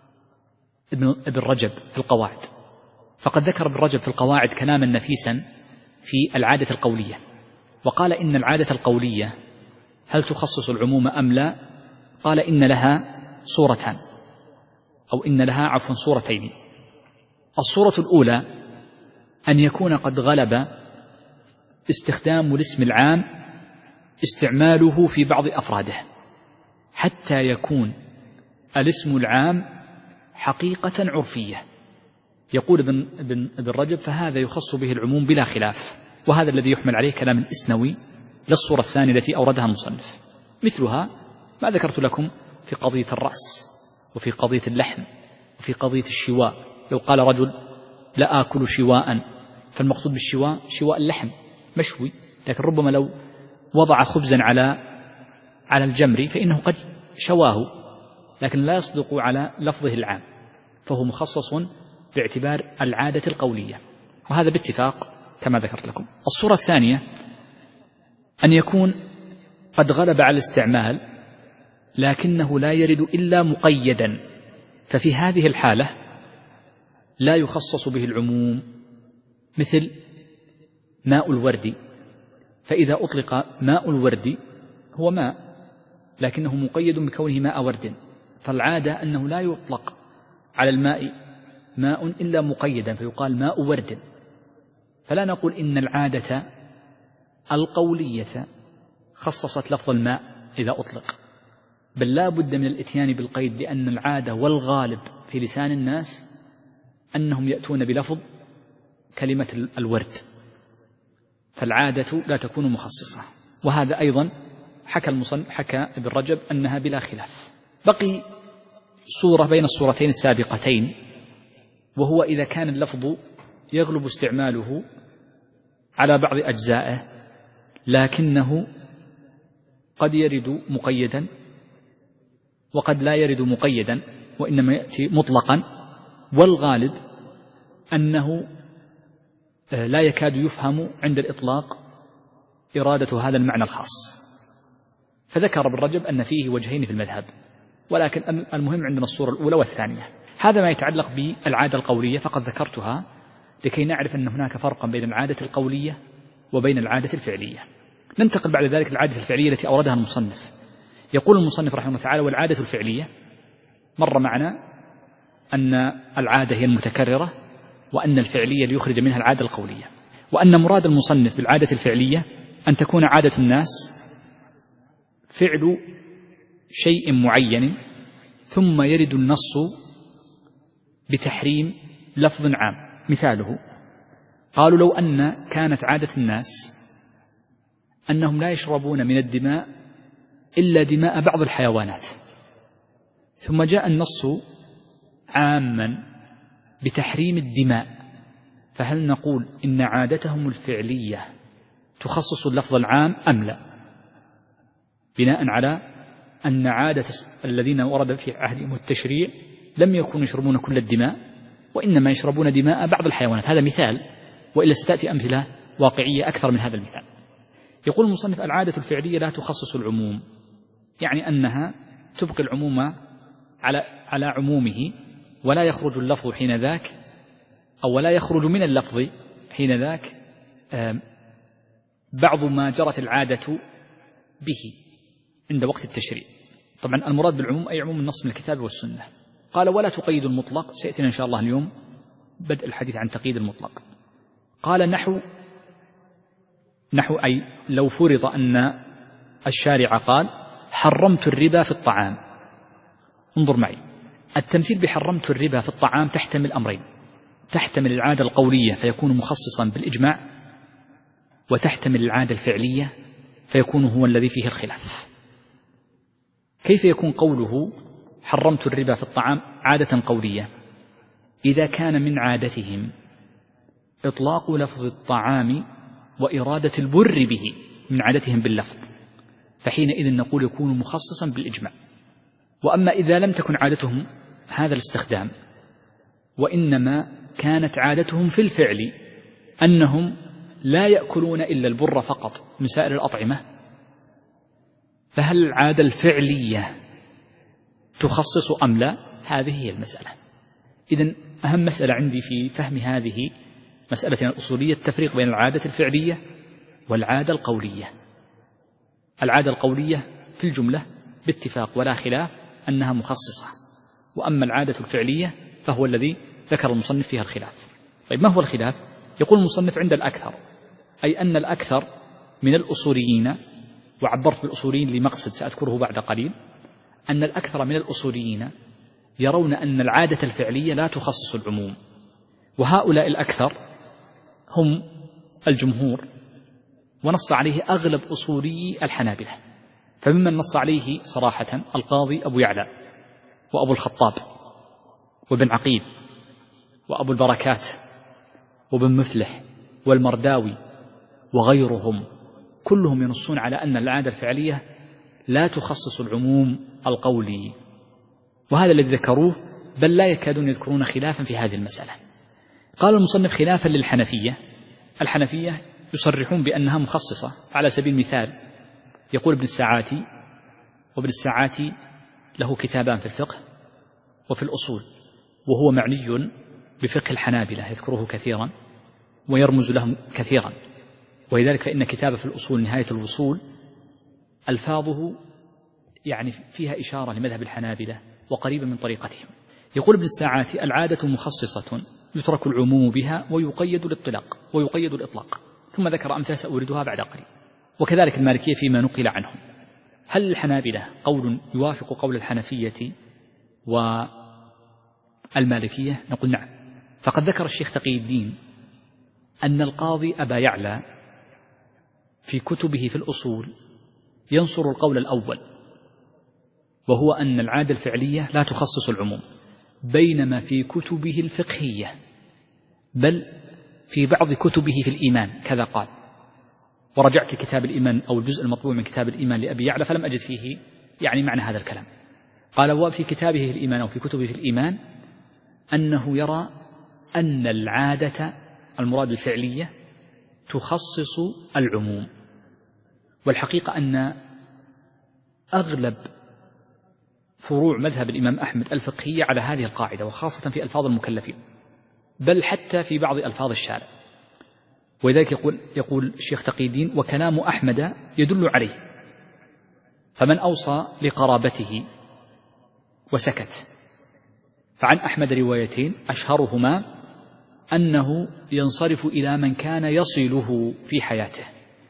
ابن رجب في القواعد. فقد ذكر ابن رجب في القواعد كلاما نفيسا في العادة القولية، وقال إن العادة القولية هل تخصص العموم أم لا؟ قال إن لها صورتان، أو إن لها عفوا صورتين. الصورة الأولى أن يكون قد غلب استخدام الاسم العام استعماله في بعض أفراده، حتى يكون الاسم العام حقيقة عرفية. يقول ابن, ابن, ابن رجب فهذا يخص به العموم بلا خلاف، وهذا الذي يحمل عليه كلام الإسنوي للصورة الثانية التي أوردها المصنف، مثلها ما ذكرت لكم في قضية الرأس وفي قضية اللحم وفي قضية الشواء. لو قال رجل لا آكل شواء، فالمقصود بالشواء شواء اللحم مشوي، لكن ربما لو وضع خبزا على على الجمر فإنه قد شواه، لكن لا يصدق على لفظه العام، فهو مخصص باعتبار العادة القولية، وهذا باتفاق كما ذكرت لكم. الصورة الثانية أن يكون قد غلب على الاستعمال لكنه لا يرد إلا مقيدا، ففي هذه الحالة لا يخصص به العموم، مثل ماء الورد، فإذا أطلق ماء الورد هو ماء لكنه مقيد بكونه ماء ورد، فالعادة أنه لا يطلق على الماء ماء إلا مقيدا فيقال ماء ورد. فلا نقول إن العادة القولية خصصت لفظ الماء إذا أطلق، بل لا بد من الإتيان بالقيد، لأن العادة والغالب في لسان الناس أنهم يأتون بلفظ كلمة الورد، فالعادة لا تكون مخصصة. وهذا أيضا حكى المصنف حكى ابن رجب أنها بلا خلاف. بقي صورة بين الصورتين السابقتين، وهو إذا كان اللفظ يغلب استعماله على بعض أجزائه لكنه قد يرد مقيدا وقد لا يرد مقيدا، وإنما يأتي مطلقا، والغالب أنه لا يكاد يفهم عند الإطلاق إرادة هذا المعنى الخاص. فذكر ابن رجب أن فيه وجهين في المذهب، ولكن المهم عندنا الصورة الأولى والثانية. هذا ما يتعلق بالعادة القولية، فقد ذكرتها لكي نعرف أن هناك فرقا بين العادة القولية وبين العادة الفعلية. ننتقل بعد ذلك للعادة الفعلية التي أوردها المصنف. يقول المصنف رحمه الله تعالى: والعادة الفعلية، مر معنا أن العادة هي المتكررة، وأن الفعلية ليخرج منها العادة القولية، وأن مراد المصنف بالعادة الفعلية أن تكون عادة الناس فعل شيء معين ثم يرد النص بتحريم لفظ عام. مثاله قالوا: لو أن كانت عادة الناس أنهم لا يشربون من الدماء إلا دماء بعض الحيوانات، ثم جاء النص عاما بتحريم الدماء، فهل نقول إن عادتهم الفعلية تخصص اللفظ العام أم لا؟ بناء على أن عادة الذين ورد في عهدهم التشريع لم يكونوا يشربون كل الدماء، وإنما يشربون دماء بعض الحيوانات. هذا مثال، وإلا ستأتي أمثلة واقعية أكثر من هذا المثال. يقول المصنف: العادة الفعلية لا تخصص العموم، يعني أنها تبقي العموم على على عمومه، ولا يخرج اللفظ حين ذاك، أو ولا يخرج من اللفظ حين ذاك بعض ما جرت العادة به عند وقت التشريع. طبعا المراد بالعموم أي عموم النص من الكتاب والسنة. قال: ولا تقيد المطلق، سيأتينا إن شاء الله اليوم بدء الحديث عن تقييد المطلق. قال: نحو نحو أي لو فرض أن الشارع قال: حرمت الربا في الطعام. انظر معي، التمثيل بحرمت الربا في الطعام تحتمل أمرين: تحتمل العادة القولية فيكون مخصصا بالإجماع، وتحتمل العادة الفعلية فيكون هو الذي فيه الخلاف. كيف يكون قوله حرمت الربا في الطعام عادة قولية؟ إذا كان من عادتهم إطلاق لفظ الطعام وإرادة البر به من عادتهم باللفظ، فحينئذ نقول يكون مخصصا بالإجماع. وأما إذا لم تكن عادتهم هذا الاستخدام، وإنما كانت عادتهم في الفعل أنهم لا يأكلون إلا البر فقط من سائر الأطعمة، فهل العادة الفعلية تخصص أم لا؟ هذه هي المسألة. إذن أهم مسألة عندي في فهم هذه مسألة الأصولية التفريق بين العادة الفعلية والعادة القولية. العادة القولية في الجملة باتفاق ولا خلاف أنها مخصصة، وأما العادة الفعلية فهو الذي ذكر المصنف فيها الخلاف. طيب ما هو الخلاف؟ يقول المصنف عند الأكثر، أي أن الأكثر من الأصوليين، وعبرت بالأصوليين لمقصد سأذكره بعد قليل، أن الأكثر من الأصوليين يرون أن العادة الفعلية لا تخصص العموم، وهؤلاء الأكثر هم الجمهور، ونص عليه أغلب أصولي الحنابلة. فممن نص عليه صراحة القاضي أبو يعلى وأبو الخطاب وابن عقيل وأبو البركات وابن مفلح والمرداوي وغيرهم، كلهم ينصون على أن العادة الفعلية لا تخصص العموم القولي، وهذا الذي ذكروه، بل لا يكادون يذكرون خلافا في هذه المسألة. قال المصنف خلافا للحنفية، الحنفية يصرحون بأنها مخصصة. على سبيل المثال يقول ابن الساعاتي، وابن الساعاتي له كتابان في الفقه وفي الأصول، وهو معني بفقه الحنابلة يذكره كثيرا ويرمز لهم كثيرا، ولذلك فإن كتابه في الأصول نهاية الوصول ألفاظه يعني فيها إشارة لمذهب الحنابلة وقريبة من طريقتهم. يقول ابن الساعاتي: العادة مخصصة يترك العموم بها ويقيد الاطلاق ويقيد الإطلاق. ثم ذكر أمثلة سأوردها بعد قليل. وكذلك المالكية فيما نقل عنهم. هل الحنابلة قول يوافق قول الحنفية والمالكية؟ نقول نعم. فقد ذكر الشيخ تقي الدين أن القاضي أبا يعلى في كتبه في الأصول ينصر القول الأول، وهو أن العادة الفعلية لا تخصص العموم، بينما في كتبه الفقهية بل في بعض كتبه في الإيمان كذا قال. ورجعت كتاب الإيمان أو الجزء المطبوع من كتاب الإيمان لأبي يعلى فلم أجد فيه يعني معنى هذا الكلام. قال وفي كتابه في الإيمان أو في كتبه في الإيمان أنه يرى أن العادة المراد الفعلية تخصص العموم. والحقيقة أن أغلب فروع مذهب الإمام أحمد الفقهية على هذه القاعدة، وخاصة في ألفاظ المكلفين، بل حتى في بعض ألفاظ الشارع. ولذلك يقول, يقول الشيخ تقي الدين: وكلام أحمد يدل عليه، فمن أوصى لقرابته وسكت. فعن أحمد روايتين أشهرهما أنه ينصرف إلى من كان يصله في حياته،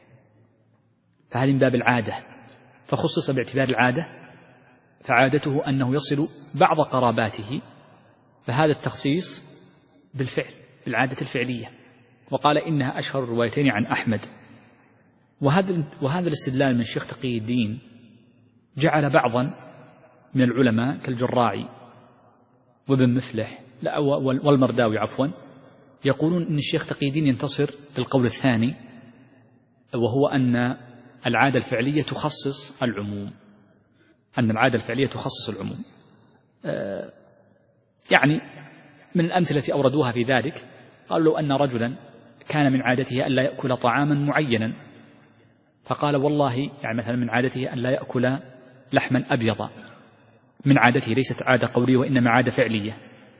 فهذه من باب العادة، فخصص باعتبار العادة، فعادته أنه يصل بعض قراباته، فهذا التخصيص بالفعل بالعادة الفعلية. وقال إنها أشهر الروايتين عن أحمد. وهذا وهذا الاستدلال من الشيخ تقي الدين جعل بعضا من العلماء كالجراعي وابن مفلح لا والمرداوي عفوا يقولون إن الشيخ تقي الدين ينتصر للقول الثاني، وهو أن العادة الفعلية تخصص العموم، أن العادة الفعلية تخصص العموم. آه يعني من الأمثلة التي أوردوها في ذلك قالوا لو أن رجلا كان من عادته أن لا يأكل طعاما معينا، فقال والله يعني مثلا من عادته أن لا يأكل لحما أبيضا، من عادته ليست عادة قولية وإنما عادة فعلية،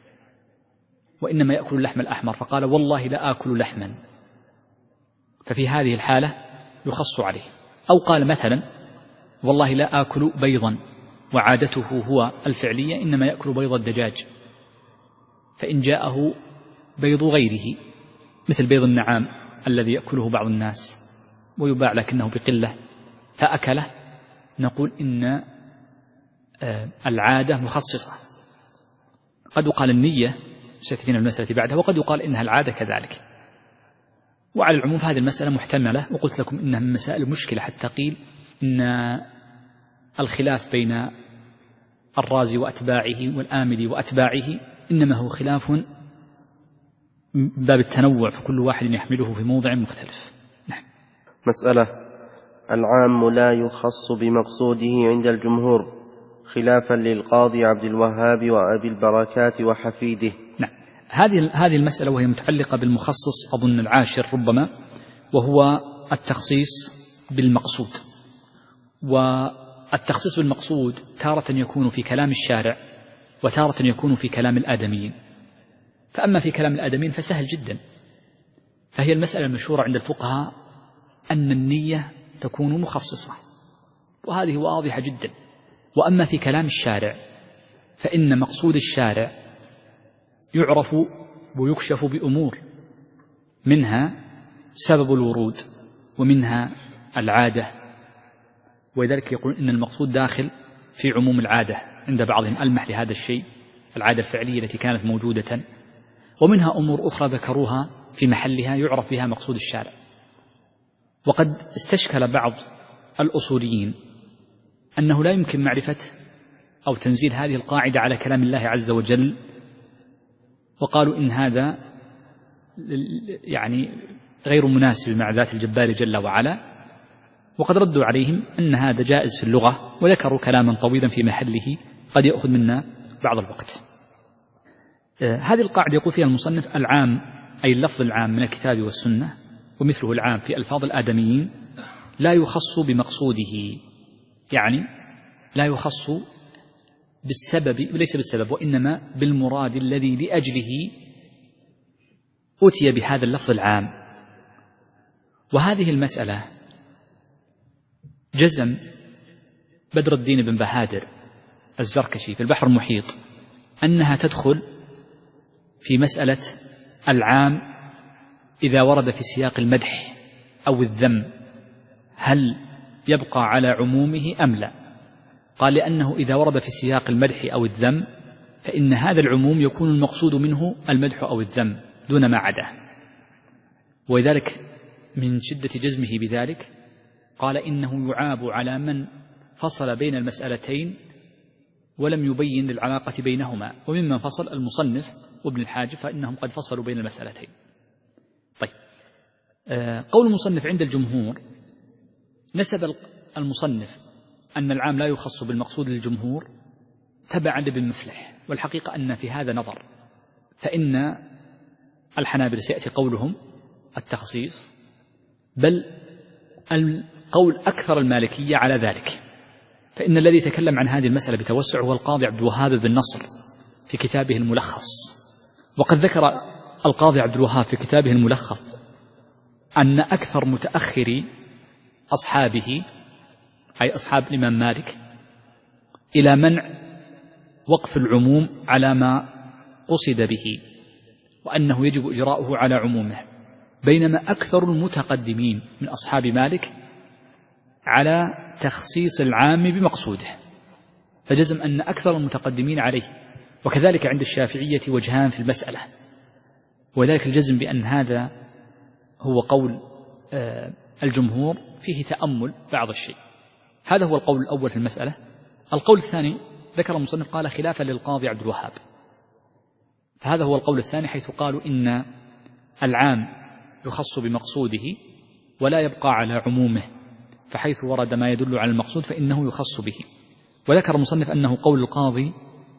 وإنما يأكل اللحم الأحمر، فقال والله لا آكل لحما، ففي هذه الحالة يخص عليه. أو قال مثلا والله لا آكل بيضا، وعادته هو الفعلية إنما يأكل بيض الدجاج، فإن جاءه بيض غيره مثل بيض النعام الذي يأكله بعض الناس ويباع لكنه بقلة فأكله، نقول إن العادة مخصصة. قد يقال النية ستأتينا المسألة بعدها، وقد يقال إنها العادة كذلك. وعلى العموم هذه المسألة محتملة، وقلت لكم إنها من مسائل مشكلة حتى قيل إن الخلاف بين الرازي وأتباعه والآمدي وأتباعه إنما هو خلاف من باب التنوع، فكل واحد يحمله في موضع مختلف. نعم. مسألة: العام لا يخص بمقصوده عند الجمهور، خلافا للقاضي عبد الوهاب وأبي البركات وحفيده. نعم. هذه هذه المسألة وهي متعلقة بالمخصص أظن العاشر ربما، وهو التخصيص بالمقصود. والتخصيص بالمقصود تارة يكون في كلام الشارع وتارة يكون في كلام الآدميين. فأما في كلام الآدميين فسهل جدا، فهي المسألة المشهورة عند الفقهاء أن النية تكون مخصصة، وهذه واضحة جدا. وأما في كلام الشارع فإن مقصود الشارع يعرف ويكشف بأمور، منها سبب الورود ومنها العادة، ولذلك يقول إن المقصود داخل في عموم العادة عند بعضهم، ألمح لهذا الشيء العادة الفعلية التي كانت موجودة، ومنها أمور أخرى ذكروها في محلها يعرف بها مقصود الشارع. وقد استشكل بعض الأصوليين أنه لا يمكن معرفة أو تنزيل هذه القاعدة على كلام الله عز وجل، وقالوا إن هذا يعني غير مناسب مع ذات الجبار جل وعلا، وقد ردوا عليهم أن هذا جائز في اللغة، وذكروا كلاما طويلا في محله قد يأخذ منا بعض الوقت. هذه القاعدة يقول فيها المصنف: العام أي اللفظ العام من الكتاب والسنة، ومثله العام في ألفاظ الآدميين، لا يخص بمقصوده، يعني لا يخص بالسبب، وليس بالسبب وإنما بالمراد الذي لأجله أتي بهذا اللفظ العام. وهذه المسألة جزم بدر الدين بن بهادر الزركشي في البحر المحيط أنها تدخل في مسألة العام إذا ورد في سياق المدح أو الذم، هل يبقى على عمومه أم لا؟ قال: لأنه إذا ورد في سياق المدح أو الذم فإن هذا العموم يكون المقصود منه المدح أو الذم دون ما عداه. ولذلك من شدة جزمه بذلك قال: إنه يعاب على من فصل بين المسألتين ولم يبين للعلاقة بينهما، وممن فصل المصنف وابن الحاجب فإنهم قد فصلوا بين المسألتين. طيب، قول المصنف عند الجمهور، نسب المصنف أن العام لا يخص بالمقصود للجمهور تبعا لابن مفلح، والحقيقة أن في هذا نظر، فإن الحنابلة سيأتي قولهم التخصيص، بل القول أكثر المالكية على ذلك، فإن الذي تكلم عن هذه المسألة بتوسع هو القاضي عبد الوهاب بن نصر في كتابه الملخص. وقد ذكر القاضي عبد الوهاب في كتابه الملخص أن أكثر متأخري أصحابه، أي أصحاب الإمام مالك، إلى منع وقف العموم على ما قصد به، وأنه يجب إجراؤه على عمومه، بينما أكثر المتقدمين من أصحاب مالك على تخصيص العام بمقصوده، فجزم أن أكثر المتقدمين عليه. وكذلك عند الشافعية وجهان في المسألة، وذلك الجزم بأن هذا هو قول الجمهور فيه تأمل بعض الشيء. هذا هو القول الأول في المسألة. القول الثاني ذكر المصنف قال: خلافا للقاضي عبد الوهاب، فهذا هو القول الثاني، حيث قالوا إن العام يخص بمقصوده ولا يبقى على عمومه، فحيث ورد ما يدل على المقصود فإنه يخص به. وذكر المصنف أنه قول القاضي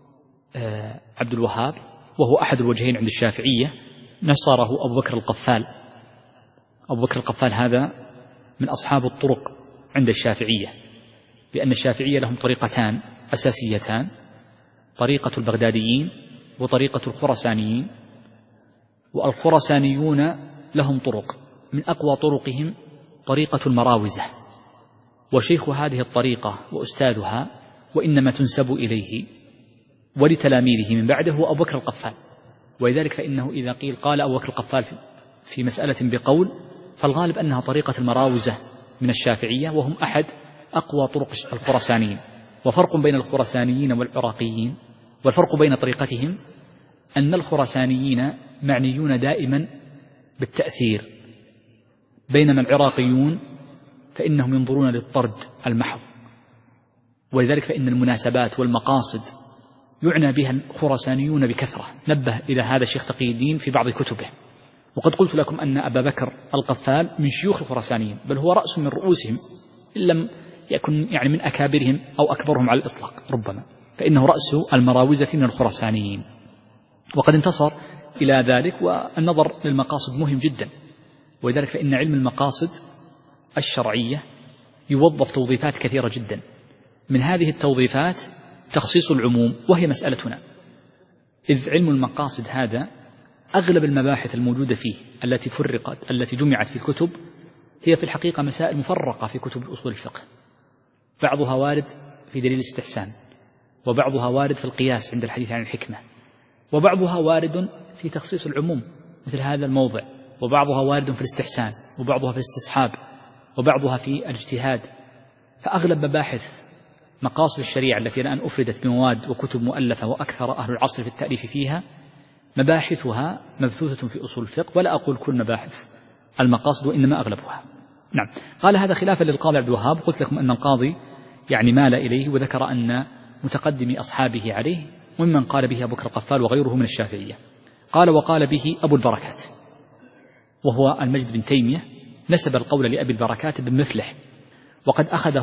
عبد الوهاب، وهو أحد الوجهين عند الشافعية، نصره أبو بكر القفال. أبو بكر القفال هذا من أصحاب الطرق عند الشافعية، لأن الشافعية لهم طريقتان أساسيتان: طريقة البغداديين وطريقة الخرسانيين. والخرسانيون لهم طرق، من أقوى طرقهم طريقة المراوزة، وشيخ هذه الطريقة وأستاذها وإنما تنسب إليه ولتلاميذه من بعده هو أبو بكر القفال. ولذلك فإنه إذا قيل قال أبو بكر القفال في مسألة بقول، فالغالب أنها طريقة المراوزة من الشافعية، وهم أحد أقوى طرق الخراسانيين. وفرق بين الخراسانيين والعراقيين، والفرق بين طريقتهم أن الخراسانيين معنيون دائما بالتأثير، بينما العراقيون فإنهم ينظرون للطرد المحض. ولذلك فإن المناسبات والمقاصد يعنى بها الخراسانيون بكثرة. نبه إلى هذا الشيخ تقي الدين في بعض كتبه. وقد قلت لكم أن أبا بكر القفال من شيوخ الخراسانيين، بل هو رأس من رؤوسهم إن لم يكن يعني من أكابرهم أو أكبرهم على الإطلاق ربما، فإنه رأس المراوزة من الخراسانيين. وقد انتصر إلى ذلك. والنظر للمقاصد مهم جدا، ولذلك فإن علم المقاصد الشرعية يوظف توظيفات كثيرة جدا. من هذه التوظيفات تخصيص العموم، وهي مسألتنا، إذ علم المقاصد هذا أغلب المباحث الموجودة فيه التي فرقت التي جمعت في الكتب هي في الحقيقة مسائل مفرقة في كتب أصول الفقه، بعضها وارد في دليل الاستحسان، وبعضها وارد في القياس عند الحديث عن الحكمة، وبعضها وارد في تخصيص العموم مثل هذا الموضع، وبعضها وارد في الاستحسان، وبعضها في الاستصحاب، وبعضها في الاجتهاد. فأغلب مباحث مقاصد الشريعة التي الآن أفردت بمواد وكتب مؤلفة وأكثر أهل العصر في التأليف فيها مباحثها مبثوثة في أصول الفقه، ولا أقول كل مباحث المقاصد وإنما أغلبها. نعم. قال هذا خلافا للقاضي عبد الوهاب. قلت لكم أن القاضي يعني مال إليه، وذكر أن متقدمي أصحابه عليه وممن قال به أبو بكر القفال وغيره من الشافعية. قال وقال به أبو البركات، وهو المجد بن تيمية، نسب القول لأبي البركات بن مفلح، وقد أخذه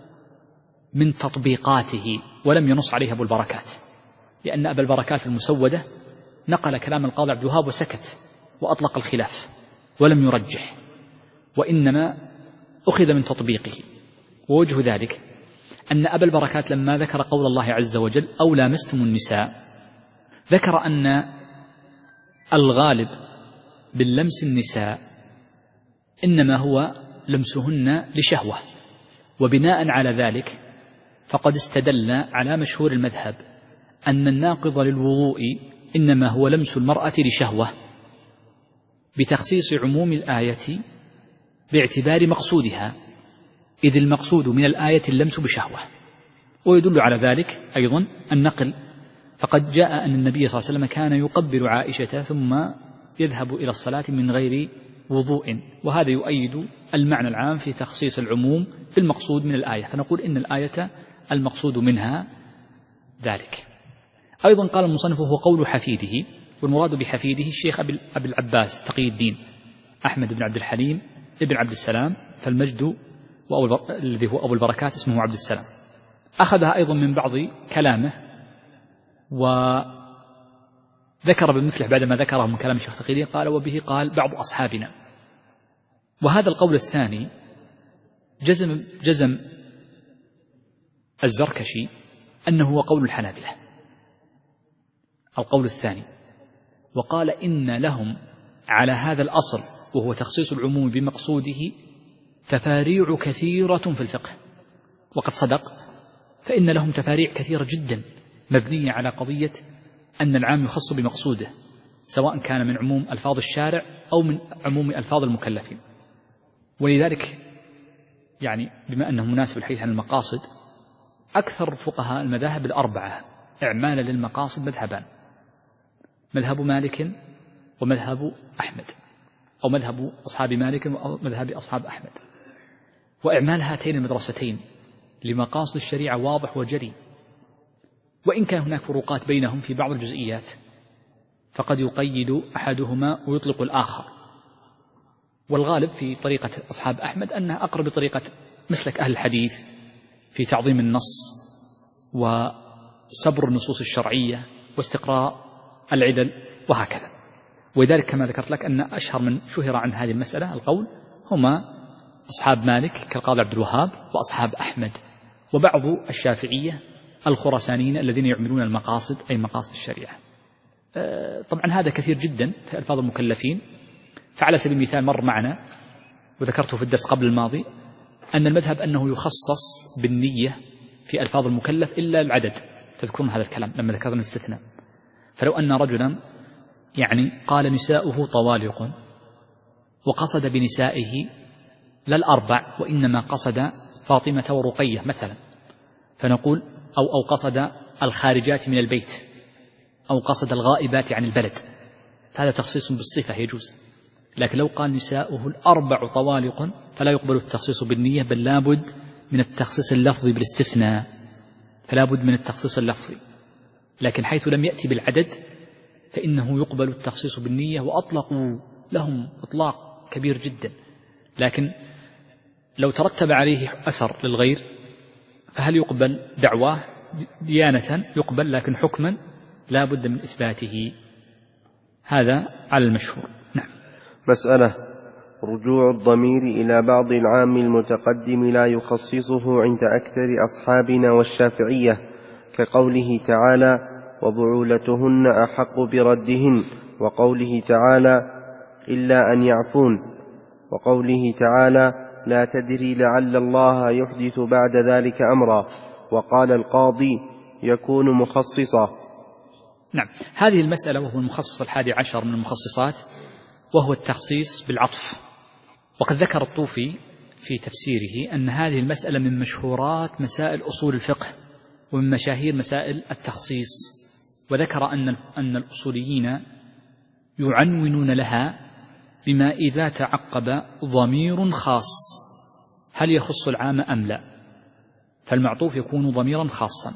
من تطبيقاته ولم ينص عليه أبو البركات، لأن أبا البركات المسودة نقل كلام القاضي عبد الوهاب وسكت وأطلق الخلاف ولم يرجح، وإنما أخذ من تطبيقه. ووجه ذلك أن أبا البركات لما ذكر قول الله عز وجل أو لامستم النساء، ذكر أن الغالب باللمس النساء إنما هو لمسهن لشهوة، وبناء على ذلك فقد استدل على مشهور المذهب أن الناقض للوضوء إنما هو لمس المرأة لشهوة، بتخصيص عموم الآية باعتبار مقصودها، إذ المقصود من الآية اللمس بشهوة. ويدل على ذلك أيضا النقل، فقد جاء أن النبي صلى الله عليه وسلم كان يقبل عائشة ثم يذهب إلى الصلاة من غير وضوء، وهذا يؤيد المعنى العام في تخصيص العموم بالمقصود من الآية، فنقول إن الآية المقصود منها ذلك. أيضا قال المصنف هو قول حفيده، والمراد بحفيده الشيخ أبي العباس تقي الدين أحمد بن عبد الحليم ابن عبد السلام، فالمجد الذي هو أبو البركات اسمه عبد السلام. أخذها أيضا من بعض كلامه، وذكر بمثله بعدما ذكره من كلام الشيخ تقي الدين قال وبه قال بعض أصحابنا. وهذا القول الثاني جزم, جزم الزركشي أنه هو قول الحنابلة، القول الثاني، وقال إن لهم على هذا الأصل وهو تخصيص العموم بمقصوده تفاريع كثيرة في الفقه. وقد صدق، فإن لهم تفاريع كثيرة جدا مبنية على قضية أن العام يخص بمقصوده، سواء كان من عموم ألفاظ الشارع أو من عموم ألفاظ المكلفين. ولذلك يعني بما أنه مناسب الحديث عن المقاصد، أكثر فقهاء المذاهب الأربعة إعمالا للمقاصد مذهبان: مذهب مالك ومذهب أحمد، أو مذهب أصحاب مالك ومذهب أصحاب أحمد. وإعمال هاتين المدرستين لمقاصد الشريعة واضح وجري، وإن كان هناك فروقات بينهم في بعض الجزئيات، فقد يقيد أحدهما ويطلق الآخر. والغالب في طريقة أصحاب أحمد أنها أقرب طريقة مسلك أهل الحديث في تعظيم النص وسبر النصوص الشرعية واستقراء العدل وهكذا. ولذلك كما ذكرت لك أن أشهر من شهر عن هذه المسألة القول هما أصحاب مالك كالقاضي عبد الوهاب، وأصحاب أحمد، وبعض الشافعية الخراسانيين الذين يعملون المقاصد أي مقاصد الشريعة. طبعا هذا كثير جدا في ألفاظ المكلفين. فعلى سبيل المثال مر معنا وذكرته في الدرس قبل الماضي أن المذهب أنه يخصص بالنية في ألفاظ المكلف إلا العدد. تذكرون هذا الكلام لما ذكرنا الاستثناء. فلو أن رجلا يعني قال نساؤه طوالق، وقصد بنسائه لا الأربع وإنما قصد فاطمة ورقية مثلا، فنقول أو أو قصد الخارجات من البيت أو قصد الغائبات عن البلد، هذا تخصيص بالصفة يجوز. لكن لو قال نساؤه الأربع طوالق فلا يقبل التخصيص بالنية، بل لابد من التخصيص اللفظي بالاستثناء، فلا بد من التخصيص اللفظي. لكن حيث لم يأتي بالعدد فإنه يقبل التخصيص بالنية، وأطلقوا لهم إطلاق كبير جدا. لكن لو ترتب عليه أثر للغير فهل يقبل دعواه؟ ديانة يقبل، لكن حكما لا بد من إثباته. هذا على المشهور. نعم. مسألة: رجوع الضمير إلى بعض العام المتقدم لا يخصصه عند أكثر أصحابنا والشافعية، كقوله تعالى: وبعولتهن أحق بردهن، وقوله تعالى: إلا أن يعفون، وقوله تعالى: لا تدري لعل الله يحدث بعد ذلك أمرا. وقال القاضي: يكون مخصصا. نعم. هذه المسألة وهو المخصص الحادي عشر من المخصصات، وهو التخصيص بالعطف. وقد ذكر الطوفي في تفسيره أن هذه المسألة من مشهورات مسائل أصول الفقه ومن مشاهير مسائل التخصيص، وذكر أن أن الأصوليين يعنونون لها بما إذا تعقب ضمير خاص هل يخص العام أم لا، فالمعطوف يكون ضميرا خاصا.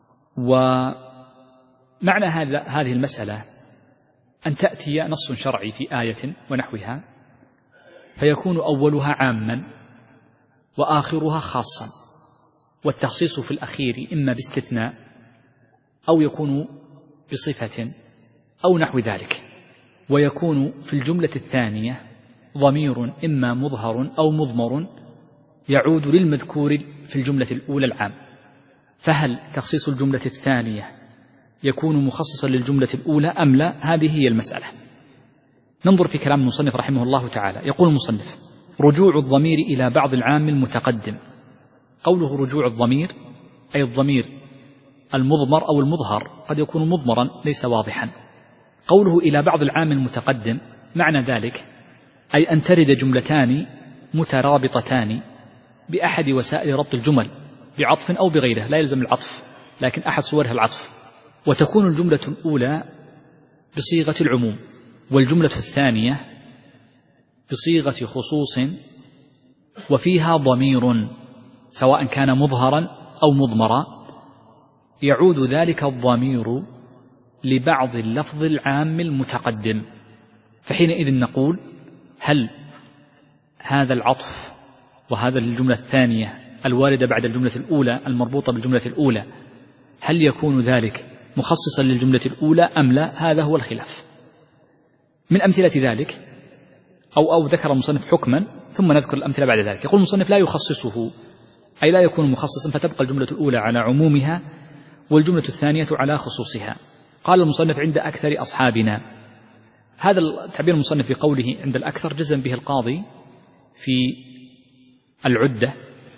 ومعنى هذه المسألة أن تأتي نص شرعي في آية ونحوها فيكون أولها عاما وآخرها خاصا، والتخصيص في الأخير إما باستثناء أو يكون بصفة أو نحو ذلك، ويكون في الجملة الثانية ضمير إما مظهر أو مضمر يعود للمذكور في الجملة الأولى العام. فهل تخصيص الجملة الثانية يكون مخصصا للجملة الأولى أم لا؟ هذه هي المسألة. ننظر في كلام المصنف رحمه الله تعالى. يقول المصنف: رجوع الضمير إلى بعض العام المتقدم. قوله رجوع الضمير أي الضمير المضمر أو المظهر، قد يكون مضمرا ليس واضحا. قوله إلى بعض العام المتقدم معنى ذلك أي أن ترد جملتان مترابطتان بأحد وسائل ربط الجمل بعطف أو بغيره، لا يلزم العطف لكن أحد صورها العطف، وتكون الجملة الأولى بصيغة العموم والجملة الثانية بصيغة خصوص وفيها ضمير سواء كان مظهرا أو مضمرا، يعود ذلك الضمير لبعض اللفظ العام المتقدم. فحينئذ نقول: هل هذا العطف وهذا الجملة الثانية الواردة بعد الجملة الأولى المربوطة بالجملة الأولى هل يكون ذلك مخصصا للجملة الأولى أم لا؟ هذا هو الخلاف. من أمثلة ذلك أو أو ذكر المصنف حكما ثم نذكر الأمثلة بعد ذلك. يقول المصنف: لا يخصصه أي لا يكون مخصصا، فتبقى الجملة الأولى على عمومها والجملة الثانية على خصوصها. قال المصنف: عند أكثر أصحابنا. هذا التعبير المصنف في قوله عند الأكثر جزم به القاضي في العدة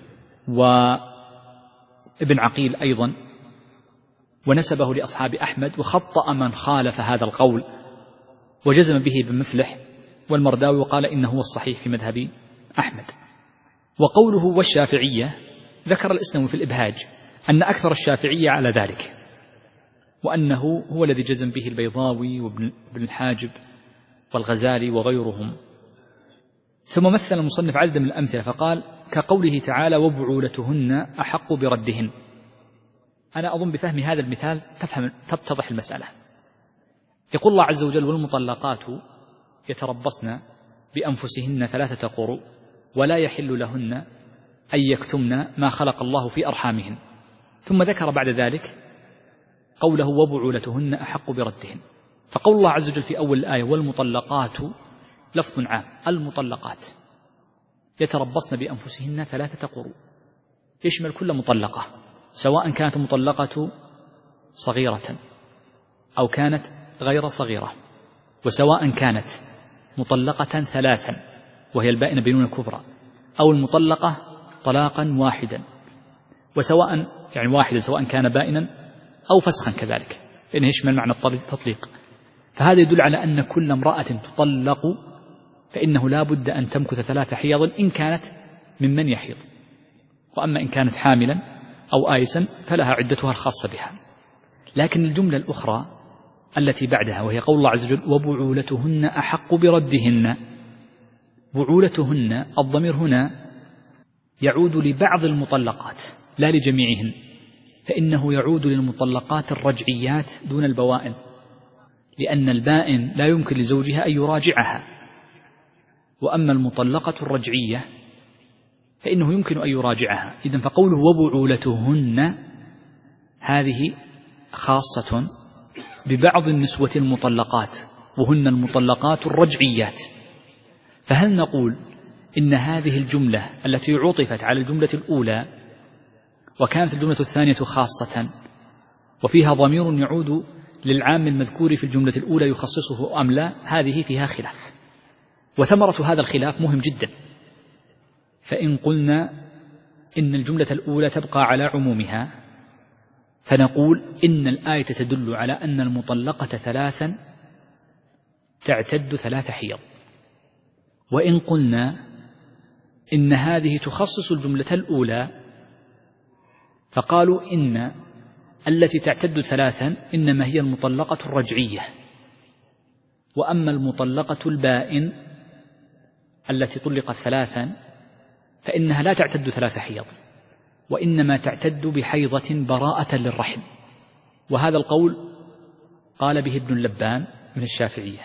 وابن عقيل أيضا، ونسبه لأصحاب أحمد، وخطأ من خالف هذا القول وجزم به بمفلح والمرداوي وقال إنه هو الصحيح في مذهب أحمد. وقوله والشافعية ذكر الإسنوي في الإبهاج أن أكثر الشافعية على ذلك، وأنه هو الذي جزم به البيضاوي وابن الحاجب والغزالي وغيرهم. ثم مثل المصنف عددا من الأمثلة فقال: كقوله تعالى: وبعولتهن أحق بردهن. أنا أظن بفهم هذا المثال تفهم تتضح المسألة. يقول الله عز وجل: والمطلقات يتربصن بأنفسهن ثلاثة قروء ولا يحل لهن أن يكتمن ما خلق الله في أرحامهن. ثم ذكر بعد ذلك قوله: وبعولتهن أحق بردهن. فقول الله عز وجل في أول الآية: والمطلقات لفظ عام، المطلقات يتربصن بأنفسهن ثلاثة قروء، يشمل كل مطلقة سواء كانت مطلقة صغيرة أو كانت غير صغيرة، وسواء كانت مطلقة ثلاثا وهي البائنة بينونة الكبرى أو المطلقة طلاقا واحدا، وسواء يعني واحدا سواء كان بائنا أو فسخا كذلك، لأنه يشمل معنى التطليق. فهذا يدل على أن كل امرأة تطلق فإنه لا بد أن تمكث ثلاث حيض إن كانت ممن يحيض، وأما إن كانت حاملا أو آيسا فلها عدتها الخاصة بها. لكن الجملة الأخرى التي بعدها وهي قول الله عز وجل وبعولتهن أحق بردهن، بعولتهن الضمير هنا يعود لبعض المطلقات لا لجميعهن، فإنه يعود للمطلقات الرجعيات دون البوائن، لأن البائن لا يمكن لزوجها أن يراجعها، وأما المطلقة الرجعية فإنه يمكن أن يراجعها. إذن فقوله وبعولتهن هذه خاصة ببعض النسوة المطلقات وهن المطلقات الرجعيات. فهل نقول إن هذه الجملة التي عطفت على الجملة الأولى وكانت الجملة الثانية خاصة وفيها ضمير يعود للعام المذكور في الجملة الأولى يخصصه أم لا؟ هذه فيها خلاف، وثمرة هذا الخلاف مهم جدا. فإن قلنا إن الجملة الأولى تبقى على عمومها فنقول إن الآية تدل على أن المطلقة ثلاثا تعتد ثلاث حيض. وإن قلنا إن هذه تخصص الجملة الأولى فقالوا إن التي تعتد ثلاثا إنما هي المطلقة الرجعية، وأما المطلقة البائن التي طلقت ثلاثا فإنها لا تعتد ثلاث حيض، وإنما تعتد بحيضة براءة للرحم. وهذا القول قال به ابن اللبان من الشافعية،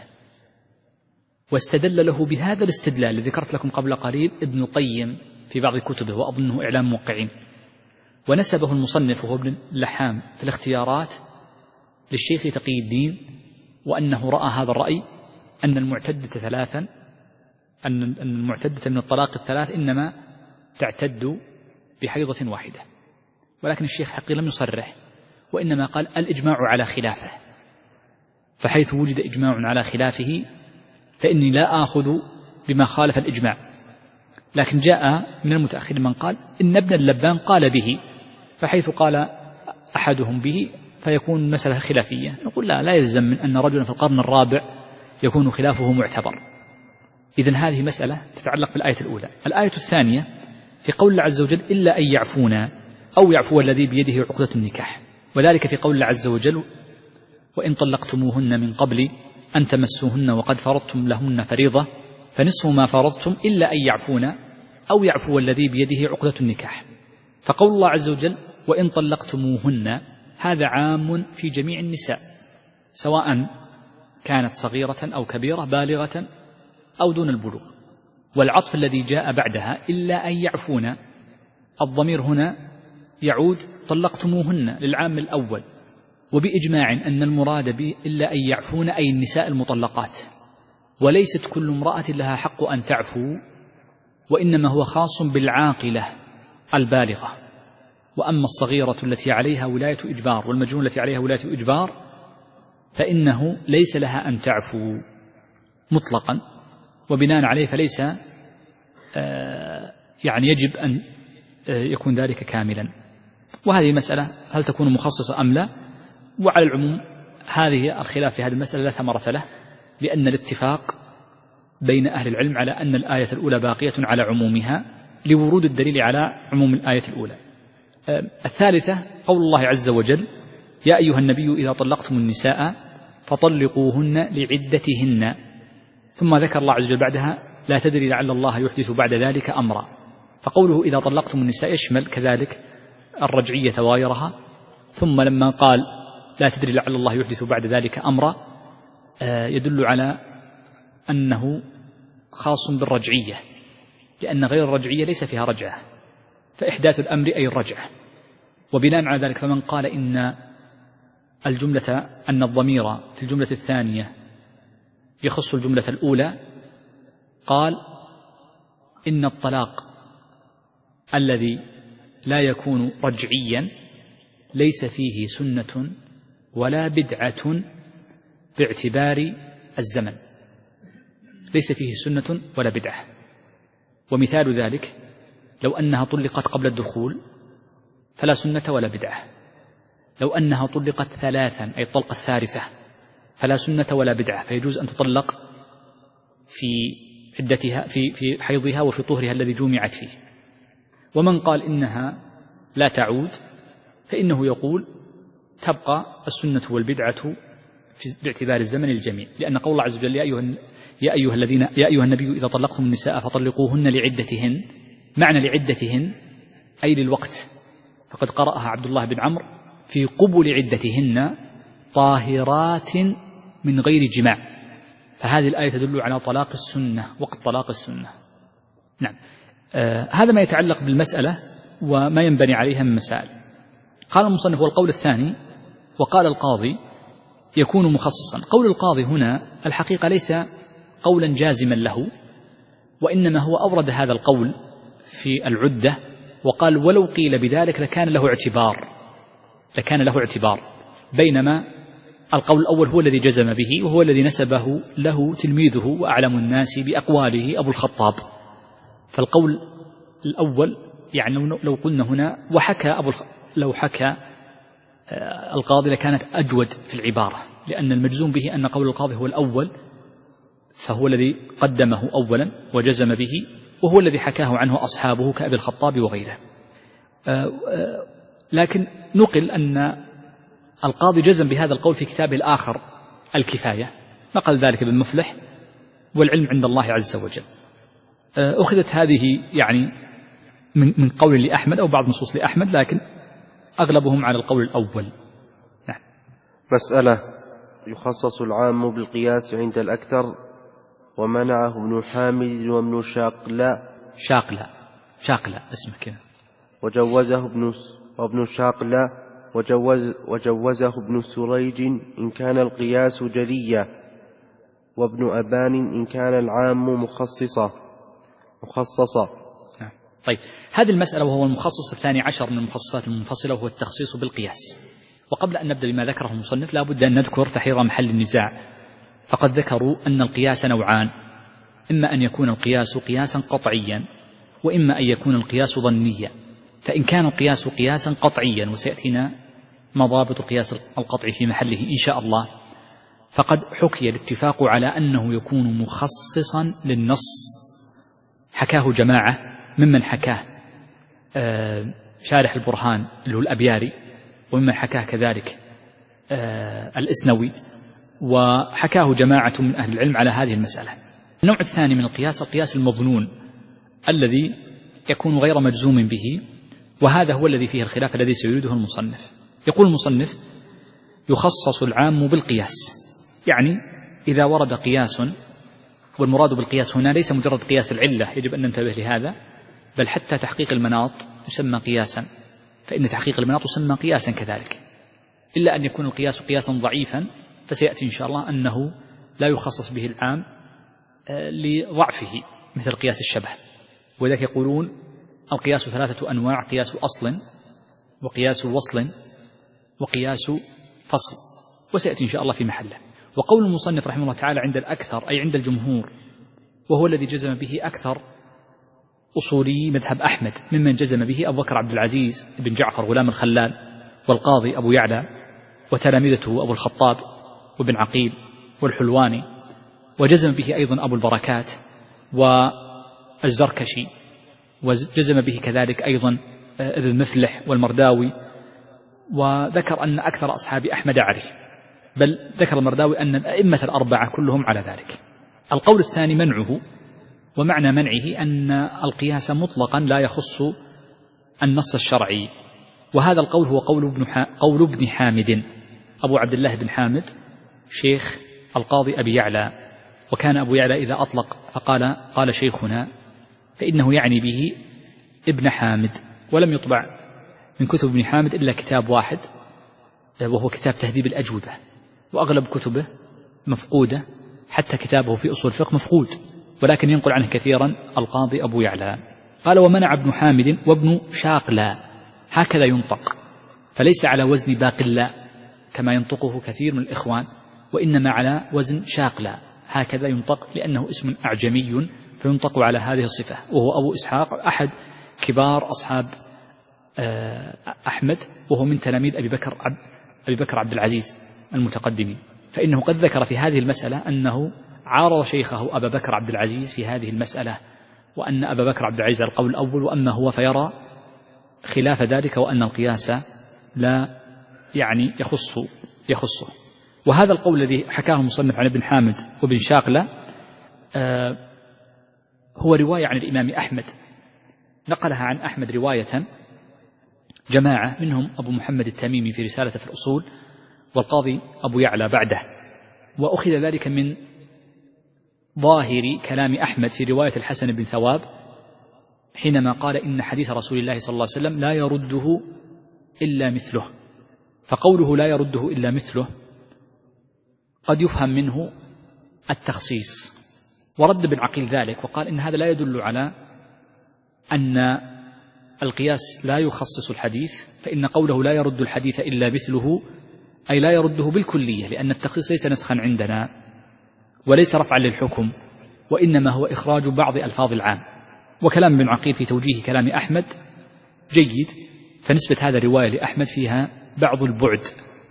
واستدل له بهذا الاستدلال الذي ذكرت لكم قبل قليل ابن القيم في بعض كتبه وأظنه إعلام موقعين، ونسبه المصنف وهو ابن اللحام في الاختيارات للشيخ تقي الدين، وأنه رأى هذا الرأي أن المعتدة ثلاثا أن المعتدة من الطلاق الثلاث إنما تعتد بحيضة واحدة. ولكن الشيخ حقي لم يصرح، وإنما قال الإجماع على خلافه، فحيث وجد إجماع على خلافه فإني لا آخذ بما خالف الإجماع. لكن جاء من المتأخرين من قال إن ابن اللبان قال به، فحيث قال أحدهم به فيكون مسألة خلافية. نقول لا لا يلزم من أن رجلا في القرن الرابع يكون خلافه معتبر. إذن هذه مسألة تتعلق بالآية الأولى. الآية الثانية في قول الله عز وجل إلا أن يعفونا أو يعفو الذي بيده عقدة النكاح، وذلك في قول الله عز وجل وإن طلقتموهن من قبل أن تمسوهن وقد فرضتم لهن فريضة فنصف ما فرضتم إلا أن يعفونا أو يعفو الذي بيده عقدة النكاح. فقول الله عز وجل وإن طلقتموهن هذا عام في جميع النساء، سواء كانت صغيرة أو كبيرة، بالغة أو دون البلوغ. والعطف الذي جاء بعدها إلا أن يعفونا الضمير هنا يعود طلقتموهن للعام الأول، وبإجماع أن المراد به إلا أن يعفون أي النساء المطلقات، وليست كل امرأة لها حق أن تعفو، وإنما هو خاص بالعاقلة البالغة. وأما الصغيرة التي عليها ولاية إجبار والمجنون التي عليها ولاية إجبار فإنه ليس لها أن تعفو مطلقا، وبناء عليه فليس آه يعني يجب أن آه يكون ذلك كاملا. وهذه مسألة هل تكون مخصصة أم لا؟ وعلى العموم هذه الخلاف في هذه المسألة لا ثمرة له، لأن الاتفاق بين أهل العلم على أن الآية الأولى باقية على عمومها لورود الدليل على عموم الآية الأولى. آه الثالثة قول الله عز وجل يا أيها النبي إذا طلقتم النساء فطلقوهن لعدتهن، ثم ذكر الله عز وجل بعدها لا تدري لعل الله يحدث بعد ذلك أمرا. فقوله إذا طلقتم النساء يشمل كذلك الرجعية وغيرها، ثم لما قال لا تدري لعل الله يحدث بعد ذلك أمرا يدل على أنه خاص بالرجعية، لأن غير الرجعية ليس فيها رجعة، فإحداث الأمر أي الرجعة. وبناء على ذلك فمن قال إن الجملة أن الضمير في الجملة الثانية يخص الجملة الأولى قال إن الطلاق الذي لا يكون رجعيا ليس فيه سنة ولا بدعة باعتبار الزمن، ليس فيه سنة ولا بدعة. ومثال ذلك لو أنها طلقت قبل الدخول فلا سنة ولا بدعة، لو أنها طلقت ثلاثا أي الطلقة الثالثة فلا سنة ولا بدعة، فيجوز أن تطلق في عدتها في في حيضها وفي طهرها الذي جمعت فيه. ومن قال إنها لا تعود فإنه يقول تبقى السنة والبدعة باعتبار الزمن الجميع، لأن قول الله عز وجل يا أيها, يا أيها الذين يا أيها النبي إذا طلقتم النساء فطلقوهن لعدتهن، معنى لعدتهن أي للوقت، فقد قرأها عبد الله بن عمرو في قبل عدتهن طاهرات من غير جماع، فهذه الآية تدل على طلاق السنة، وقت طلاق السنة. نعم. آه هذا ما يتعلق بالمسألة وما ينبني عليها من مسائل. قال المصنف والقول الثاني وقال القاضي يكون مخصصا. قول القاضي هنا الحقيقة ليس قولا جازما له، وإنما هو أورد هذا القول في العدة وقال ولو قيل بذلك لكان له اعتبار لكان له اعتبار بينما القول الأول هو الذي جزم به، وهو الذي نسبه له تلميذه وأعلم الناس بأقواله أبو الخطاب. فالقول الأول يعني لو قلنا هنا وحكى أبو الخ... لو حكى القاضي لكانت أجود في العبارة، لأن المجزوم به أن قول القاضي هو الأول، فهو الذي قدمه أولا وجزم به، وهو الذي حكاه عنه أصحابه كأبي الخطاب وغيره. لكن نقل أن القاضي جزم بهذا القول في كتابه الآخر الكفاية، نقل ذلك ابن مفلح، والعلم عند الله عز وجل. أخذت هذه يعني من قول لأحمد أو بعض نصوص لأحمد، لكن أغلبهم على القول الأول. نعم. مسألة: يخصص العام بالقياس عند الأكثر، ومنعه ابن حامد وابن شاقلا شاقلا شاقلا اسمه كذا، وجوزه ابن وابن شاقلا وجوز وجوزه ابن سريج إن كان القياس جليا، وابن أبان إن كان العام مخصصا مخصصا. نعم. طيب، هذه المسألة وهو المخصص الثاني عشر من المخصصات المنفصلة وهو التخصيص بالقياس. وقبل أن نبدأ بما ذكره المصنف لا بد أن نذكر تحرير محل النزاع، فقد ذكروا أن القياس نوعان: إما أن يكون القياس قياسا قطعيا، وإما أن يكون القياس ظنيا. فإن كان القياس قياسا قطعيا، وسيأتينا مضابط القياس القطعي في محله إن شاء الله، فقد حكي الاتفاق على أنه يكون مخصصا للنص، حكاه جماعة ممن حكاه شارح البرهان اللي هو الأبياري، وممن حكاه كذلك الإسنوي، وحكاه جماعة من أهل العلم على هذه المسألة. النوع الثاني من القياس القياس المظنون الذي يكون غير مجزوم به، وهذا هو الذي فيه الخلاف الذي سيريده المصنف. يقول المصنف: يخصص العام بالقياس، يعني إذا ورد قياس، والمراد بالقياس هنا ليس مجرد قياس العلة، يجب أن ننتبه لهذا، بل حتى تحقيق المناط يسمى قياسا، فإن تحقيق المناط يسمى قياسا كذلك، إلا أن يكون القياس قياسا ضعيفا، فسيأتي إن شاء الله أنه لا يخصص به العام لضعفه، مثل قياس الشبه. وذلك يقولون القياس ثلاثة أنواع: قياس أصل، وقياس وصل، وقياس فصل، وسيأتي إن شاء الله في محله. وقول المصنف رحمه الله تعالى عند الأكثر أي عند الجمهور، وهو الذي جزم به أكثر أصولي مذهب أحمد، ممن جزم به أبو بكر عبد العزيز بن جعفر غلام الخلال، والقاضي أبو يعلى، وتلامذته أبو الخطاب وابن عقيل والحلواني، وجزم به أيضا أبو البركات والزركشي، وجزم به كذلك أيضا ابن مفلح والمرداوي، وذكر أن أكثر أصحاب أحمد عليه، بل ذكر المرداوي أن الأئمة الأربعة كلهم على ذلك. القول الثاني منعه، ومعنى منعه أن القياس مطلقا لا يخص النص الشرعي، وهذا القول هو قول ابن, قول ابن حامد، أبو عبد الله بن حامد شيخ القاضي أبي يعلى. وكان أبو يعلى إذا أطلق فقال قال شيخنا فإنه يعني به ابن حامد، ولم يطبع من كتب ابن حامد إلا كتاب واحد، وهو كتاب تهذيب الأجوبة، وأغلب كتبه مفقودة، حتى كتابه في أصول الفقه مفقود، ولكن ينقل عنه كثيرا القاضي أبو يعلى. قال: ومنع ابن حامد وابن شاقلا، هكذا ينطق، فليس على وزن باقلا كما ينطقه كثير من الإخوان، وإنما على وزن شاقلا، هكذا ينطق لأنه اسم أعجمي فينطق على هذه الصفة. وهو أبو إسحاق أحد كبار أصحاب أحمد، وهو من تلاميذ أبي بكر عبد, أبي بكر عبد العزيز المتقدمين، فإنه قد ذكر في هذه المسألة أنه عارض شيخه أبا بكر عبد العزيز في هذه المسألة، وأن أبا بكر عبد العزيز القول الأول، وأما هو فيرى خلاف ذلك وأن القياس لا يعني يخص يخصه. وهذا القول الذي حكاه المصنف عن ابن حامد وابن شاقلة آه هو رواية عن الإمام أحمد، نقلها عن أحمد رواية جماعة منهم أبو محمد التميمي في رسالة في الأصول، والقاضي أبو يعلى بعده، وأخذ ذلك من ظاهر كلام أحمد في رواية الحسن بن ثواب حينما قال إن حديث رسول الله صلى الله عليه وسلم لا يرده إلا مثله. فقوله لا يرده إلا مثله قد يفهم منه التخصيص، ورد بن عقيل ذلك وقال إن هذا لا يدل على أن القياس لا يخصص الحديث، فإن قوله لا يرد الحديث إلا مثله أي لا يرده بالكلية، لأن التخصيص ليس نسخا عندنا وليس رفعا للحكم، وإنما هو إخراج بعض ألفاظ العام. وكلام بن عقيل في توجيه كلام أحمد جيد، فنسبة هذا الرواية لأحمد فيها بعض البعد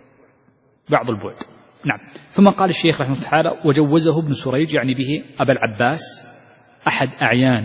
بعض البعد نعم. ثم قال الشيخ رحمه الله تعالى وجوزه ابن سريج، يعني به أبا العباس أحد أعيان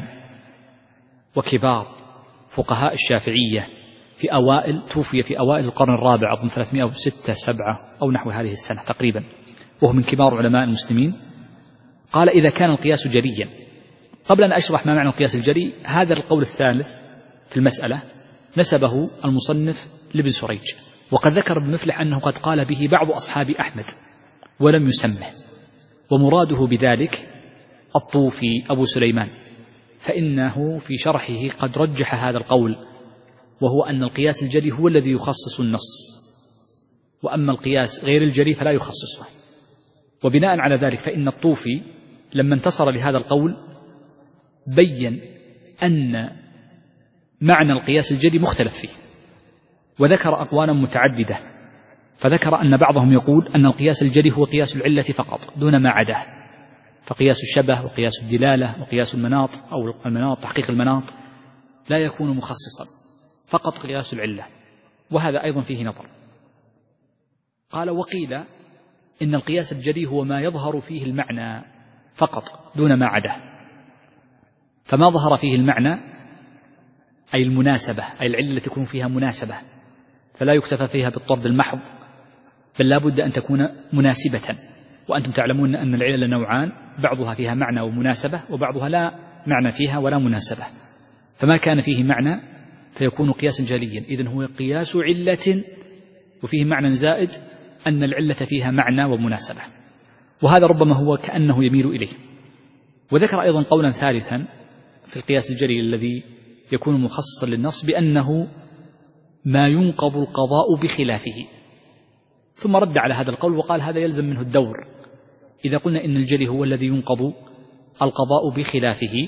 وكبار فقهاء الشافعية في أوائل توفي في أوائل القرن الرابع أظن ثلاثمائة وستة سبعة أو نحو هذه السنة تقريبا، وهو من كبار علماء المسلمين. قال إذا كان القياس جليا. قبل أن أشرح ما معنى القياس الجلي، هذا القول الثالث في المسألة نسبه المصنف لابن سريج، وقد ذكر ابن مفلح أنه قد قال به بعض أصحاب أحمد ولم يسمه، ومراده بذلك الطوفي أبو سليمان، فإنه في شرحه قد رجح هذا القول، وهو أن القياس الجلي هو الذي يخصص النص، وأما القياس غير الجلي فلا يخصصه. وبناء على ذلك فإن الطوفي لما انتصر لهذا القول بين أن معنى القياس الجلي مختلف فيه، وذكر أقوالا متعددة، فذكر أن بعضهم يقول أن القياس الجلي هو قياس العلة فقط دون ما عداه، فقياس الشبه وقياس الدلالة وقياس المناط أو المناط تحقيق المناط لا يكون مخصصا، فقط قياس العلة، وهذا أيضا فيه نظر. قال وقيل إن القياس الجلي هو ما يظهر فيه المعنى فقط دون ما عداه، فما ظهر فيه المعنى أي المناسبة، أي العلة التي تكون فيها مناسبة، فلا يكتفى فيها بالطرد المحض، بل لا بد أن تكون مناسبة. وأنتم تعلمون أن العلل نوعان، بعضها فيها معنى ومناسبة، وبعضها لا معنى فيها ولا مناسبة، فما كان فيه معنى فيكون قياسا جليا. إذن هو قياس علة وفيه معنى زائد أن العلة فيها معنى ومناسبة، وهذا ربما هو كأنه يميل إليه. وذكر أيضا قولا ثالثا في القياس الجلي الذي يكون مخصصا للنص بأنه ما ينقض القضاء بخلافه، ثم رد على هذا القول وقال هذا يلزم منه الدور. إذا قلنا إن الجلي هو الذي ينقض القضاء بخلافه،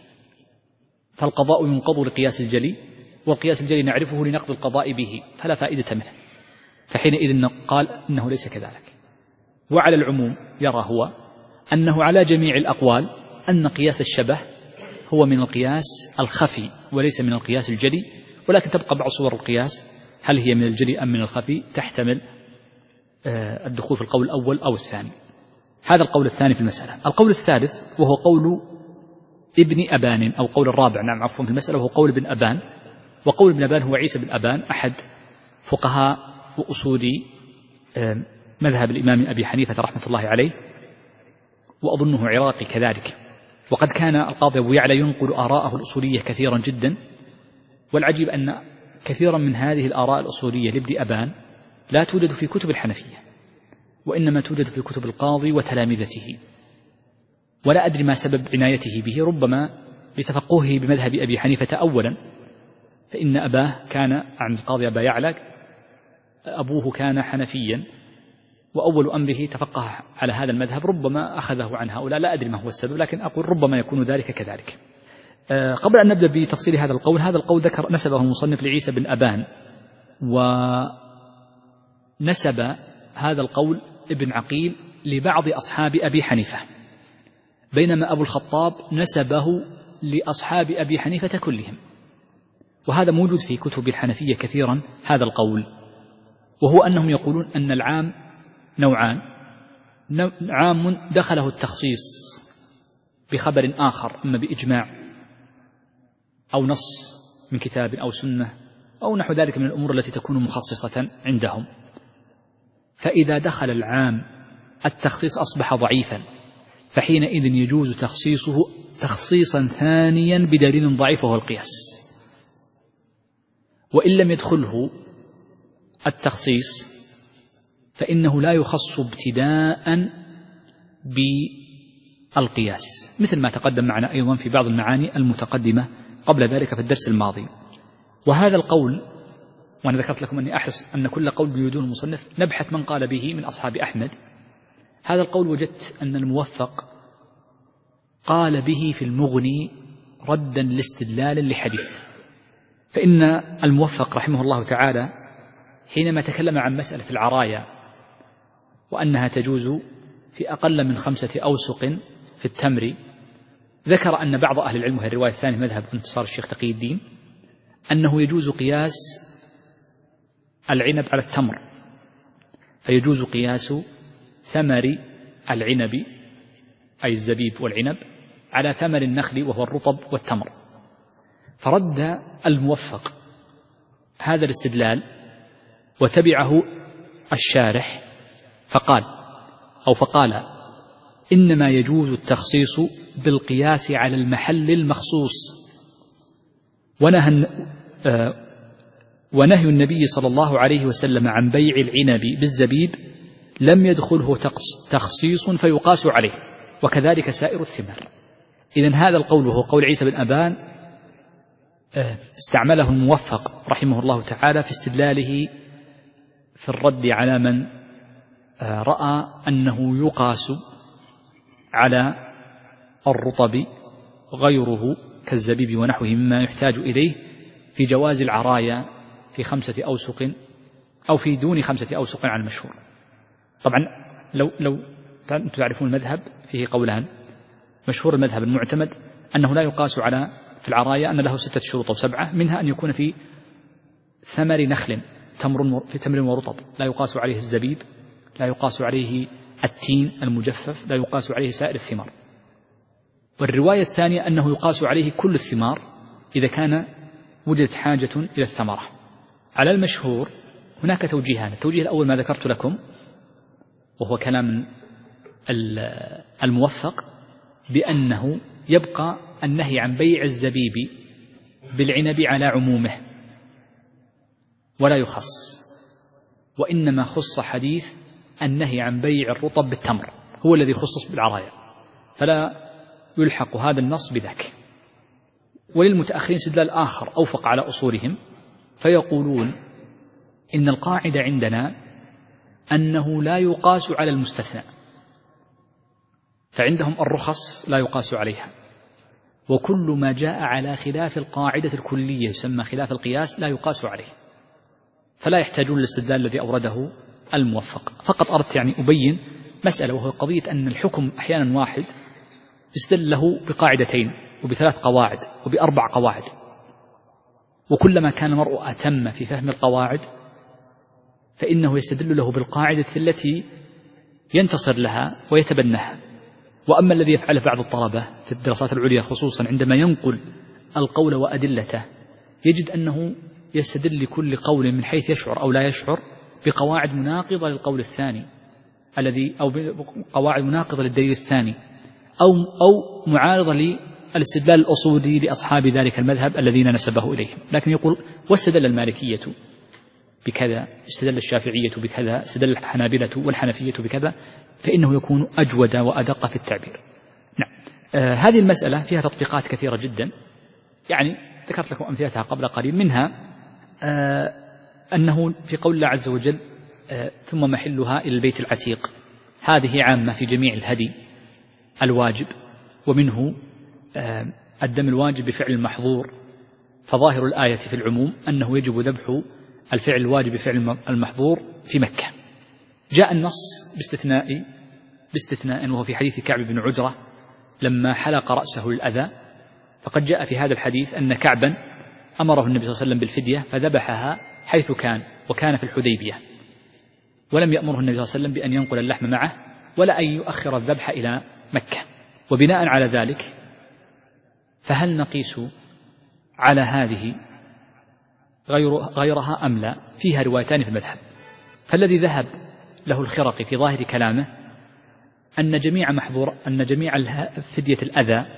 فالقضاء ينقض لقياس الجلي، والقياس الجلي نعرفه لنقض القضاء به، فلا فائدة منه، فحينئذ قال إنه ليس كذلك. وعلى العموم يرى هو أنه على جميع الأقوال أن قياس الشبه هو من القياس الخفي وليس من القياس الجلي، ولكن تبقى بعض صور القياس هل هي من الجلي أم من الخفي تحتمل الدخول في القول الأول أو الثاني. هذا القول الثاني في المسألة. القول الثالث وهو قول ابن أبان أو قول الرابع نعم عفوا في المسألة، وهو قول ابن أبان. وقول ابن أبان هو عيسى بن أبان أحد فقهاء وأصولي مذهب الإمام أبي حنيفة رحمة الله عليه، وأظنه عراقي كذلك. وقد كان القاضي أبو يعلى ينقل آراءه الأصولية كثيرا جدا، والعجيب أن كثيرا من هذه الآراء الأصولية لابن أبان لا توجد في كتب الحنفية، وإنما توجد في كتب القاضي وتلامذته، ولا أدري ما سبب عنايته به، ربما لتفقهه بمذهب أبي حنيفة أولا، فإن أباه كان عن القاضي أبا يعلى أبوه كان حنفيا، وأول أمره تفقه على هذا المذهب، ربما أخذه عن هؤلاء، لا أدري ما هو السبب، لكن أقول ربما يكون ذلك كذلك. قبل أن نبدأ بتفصيل هذا القول، هذا القول ذكر نسبه المصنف لعيسى بن أبان، ونسب هذا القول ابن عقيل لبعض أصحاب أبي حنيفة، بينما أبو الخطاب نسبه لأصحاب أبي حنيفة كلهم. وهذا موجود في كتب الحنفية كثيرا هذا القول، وهو أنهم يقولون أن العام نوعان، عام دخله التخصيص بخبر آخر إما بإجماع أو نص من كتاب أو سنة أو نحو ذلك من الأمور التي تكون مخصصة عندهم. فإذا دخل العام التخصيص أصبح ضعيفا، فحينئذ يجوز تخصيصه تخصيصا ثانيا بدليل ضعيف وهو القياس. وإن لم يدخله التخصيص فإنه لا يخص ابتداء بالقياس، مثل ما تقدم معنا أيضا في بعض المعاني المتقدمة قبل ذلك في الدرس الماضي. وهذا القول، وأنا ذكرت لكم أني أحرص أن كل قول بيدون المصنف نبحث من قال به من أصحاب أحمد، هذا القول وجدت أن الموفق قال به في المغني ردا لاستدلال لحديث. فإن الموفق رحمه الله تعالى حينما تكلم عن مسألة العرايا وأنها تجوز في أقل من خمسة أوسق في التمر، ذكر أن بعض أهل العلم، وهي الرواية الثانية مذهب انتصار الشيخ تقي الدين، أنه يجوز قياس العنب على التمر، فيجوز قياس ثمر العنب أي الزبيب والعنب على ثمر النخل وهو الرطب والتمر. فرد الموفق هذا الاستدلال وتبعه الشارح فقال أو فقال إنما يجوز التخصيص بالقياس على المحل المخصوص، ونهى آه ونهي النبي صلى الله عليه وسلم عن بيع العنب بالزبيب لم يدخله تخصيص فيقاس عليه، وكذلك سائر الثمار. إذن هذا القول وهو قول عيسى بن أبان استعمله الموفق رحمه الله تعالى في استدلاله في الرد على من رأى أنه يقاس على الرطب غيره كالزبيب ونحوه مما يحتاج إليه في جواز العرايا في خمسة أوسق أو في دون خمسة أوسق على المشهور. طبعا لو لو تعرفون المذهب فيه قولان. مشهور المذهب المعتمد أنه لا يقاس على في العرايا، أن له ستة شروط أو سبعة، منها أن يكون في ثمر نخل تمر في تمر ورطب، لا يقاس عليه الزبيب، لا يقاس عليه التين المجفف، لا يقاس عليه سائر الثمار. والرواية الثانية أنه يقاس عليه كل الثمار إذا كان وجدت حاجة إلى الثمرة. على المشهور هناك توجيهان. التوجيه الأول ما ذكرت لكم وهو كلام الموفق بأنه يبقى النهي عن بيع الزبيب بالعنب على عمومه ولا يخص، وإنما خص حديث النهي عن بيع الرطب بالتمر هو الذي خصص بالعرايا، فلا يلحق هذا النص بذاك. وللمتأخرين استدلال آخر أوفق على أصولهم، فيقولون إن القاعدة عندنا أنه لا يقاس على المستثنى، فعندهم الرخص لا يقاس عليها، وكل ما جاء على خلاف القاعدة الكلية يسمى خلاف القياس لا يقاس عليه، فلا يحتاجون للاستدلال الذي أورده الموفق. فقط أردت يعني أبين مسألة، وهو قضية أن الحكم أحيانا واحد يستدل له بقاعدتين وبثلاث قواعد وبأربع قواعد، وكلما كان المرء أتم في فهم القواعد فإنه يستدل له بالقاعدة التي ينتصر لها ويتبناها. وأما الذي يفعله بعض الطلبة في الدراسات العليا خصوصا عندما ينقل القول وأدلته، يجد أنه يستدل لكل قول من حيث يشعر أو لا يشعر بقواعد مناقضة للقول الثاني الذي أو بقواعد مناقضة للدليل الثاني، أو أو معارضة للاستدلال الأصولي لأصحاب ذلك المذهب الذين نسبه إليهم. لكن يقول واستدل المالكية بكذا، استدل الشافعية بكذا، استدل الحنابلة والحنفية بكذا، فإنه يكون أجود وأدق في التعبير. نعم. آه هذه المسألة فيها تطبيقات كثيرة جدا، يعني ذكرت لكم أمثلتها قبل قليل، منها آه أنه في قول الله عز وجل آه ثم محلها إلى البيت العتيق، هذه عامة في جميع الهدي الواجب، ومنه آه الدم الواجب بفعل المحظور، فظاهر الآية في العموم أنه يجب ذبح الفعل الواجب بفعل المحظور في مكة. جاء النص باستثناء باستثناء وهو في حديث كعب بن عجرة لما حلق رأسه للأذى، فقد جاء في هذا الحديث أن كعبا أمره النبي صلى الله عليه وسلم بالفدية فذبحها حيث كان، وكان في الحديبية، ولم يأمره النبي صلى الله عليه وسلم بأن ينقل اللحم معه ولا أن يؤخر الذبح إلى مكة. وبناء على ذلك فهل نقيس على هذه غير غيرها أم لا؟ فيها روايتان في المذهب. فالذي ذهب له الخرقي في ظاهر كلامه أن جميع محظور أن جميع فدية الأذى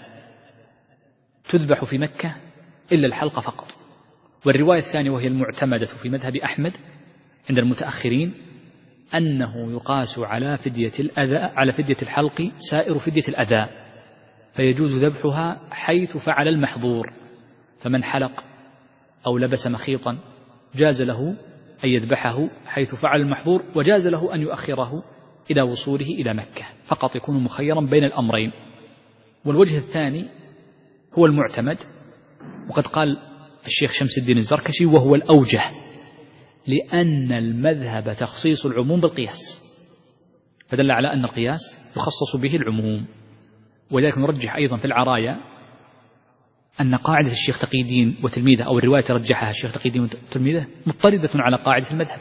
تذبح في مكة إلا الحلقة فقط. والرواية الثانية وهي المعتمدة في مذهب أحمد عند المتأخرين أنه يقاس على فدية الأذى على فدية الحلق سائر فدية الأذى، فيجوز ذبحها حيث فعل المحظور. فمن حلق أو لبس مخيطا جاز له أن يذبحه حيث فعل المحظور، وجاز له أن يؤخره إلى وصوله إلى مكة، فقط يكون مخيرا بين الأمرين. والوجه الثاني هو المعتمد، وقد قال الشيخ شمس الدين الزركشي وهو الأوجه، لأن المذهب تخصيص العموم بالقياس، فدل على أن القياس يخصص به العموم. ولذلك نرجح أيضا في العرايا أن قاعدة الشيخ تقي الدين وتلميذه، أو الرواية رجحها الشيخ تقي الدين وتلميذه، مضطردة على قاعدة المذهب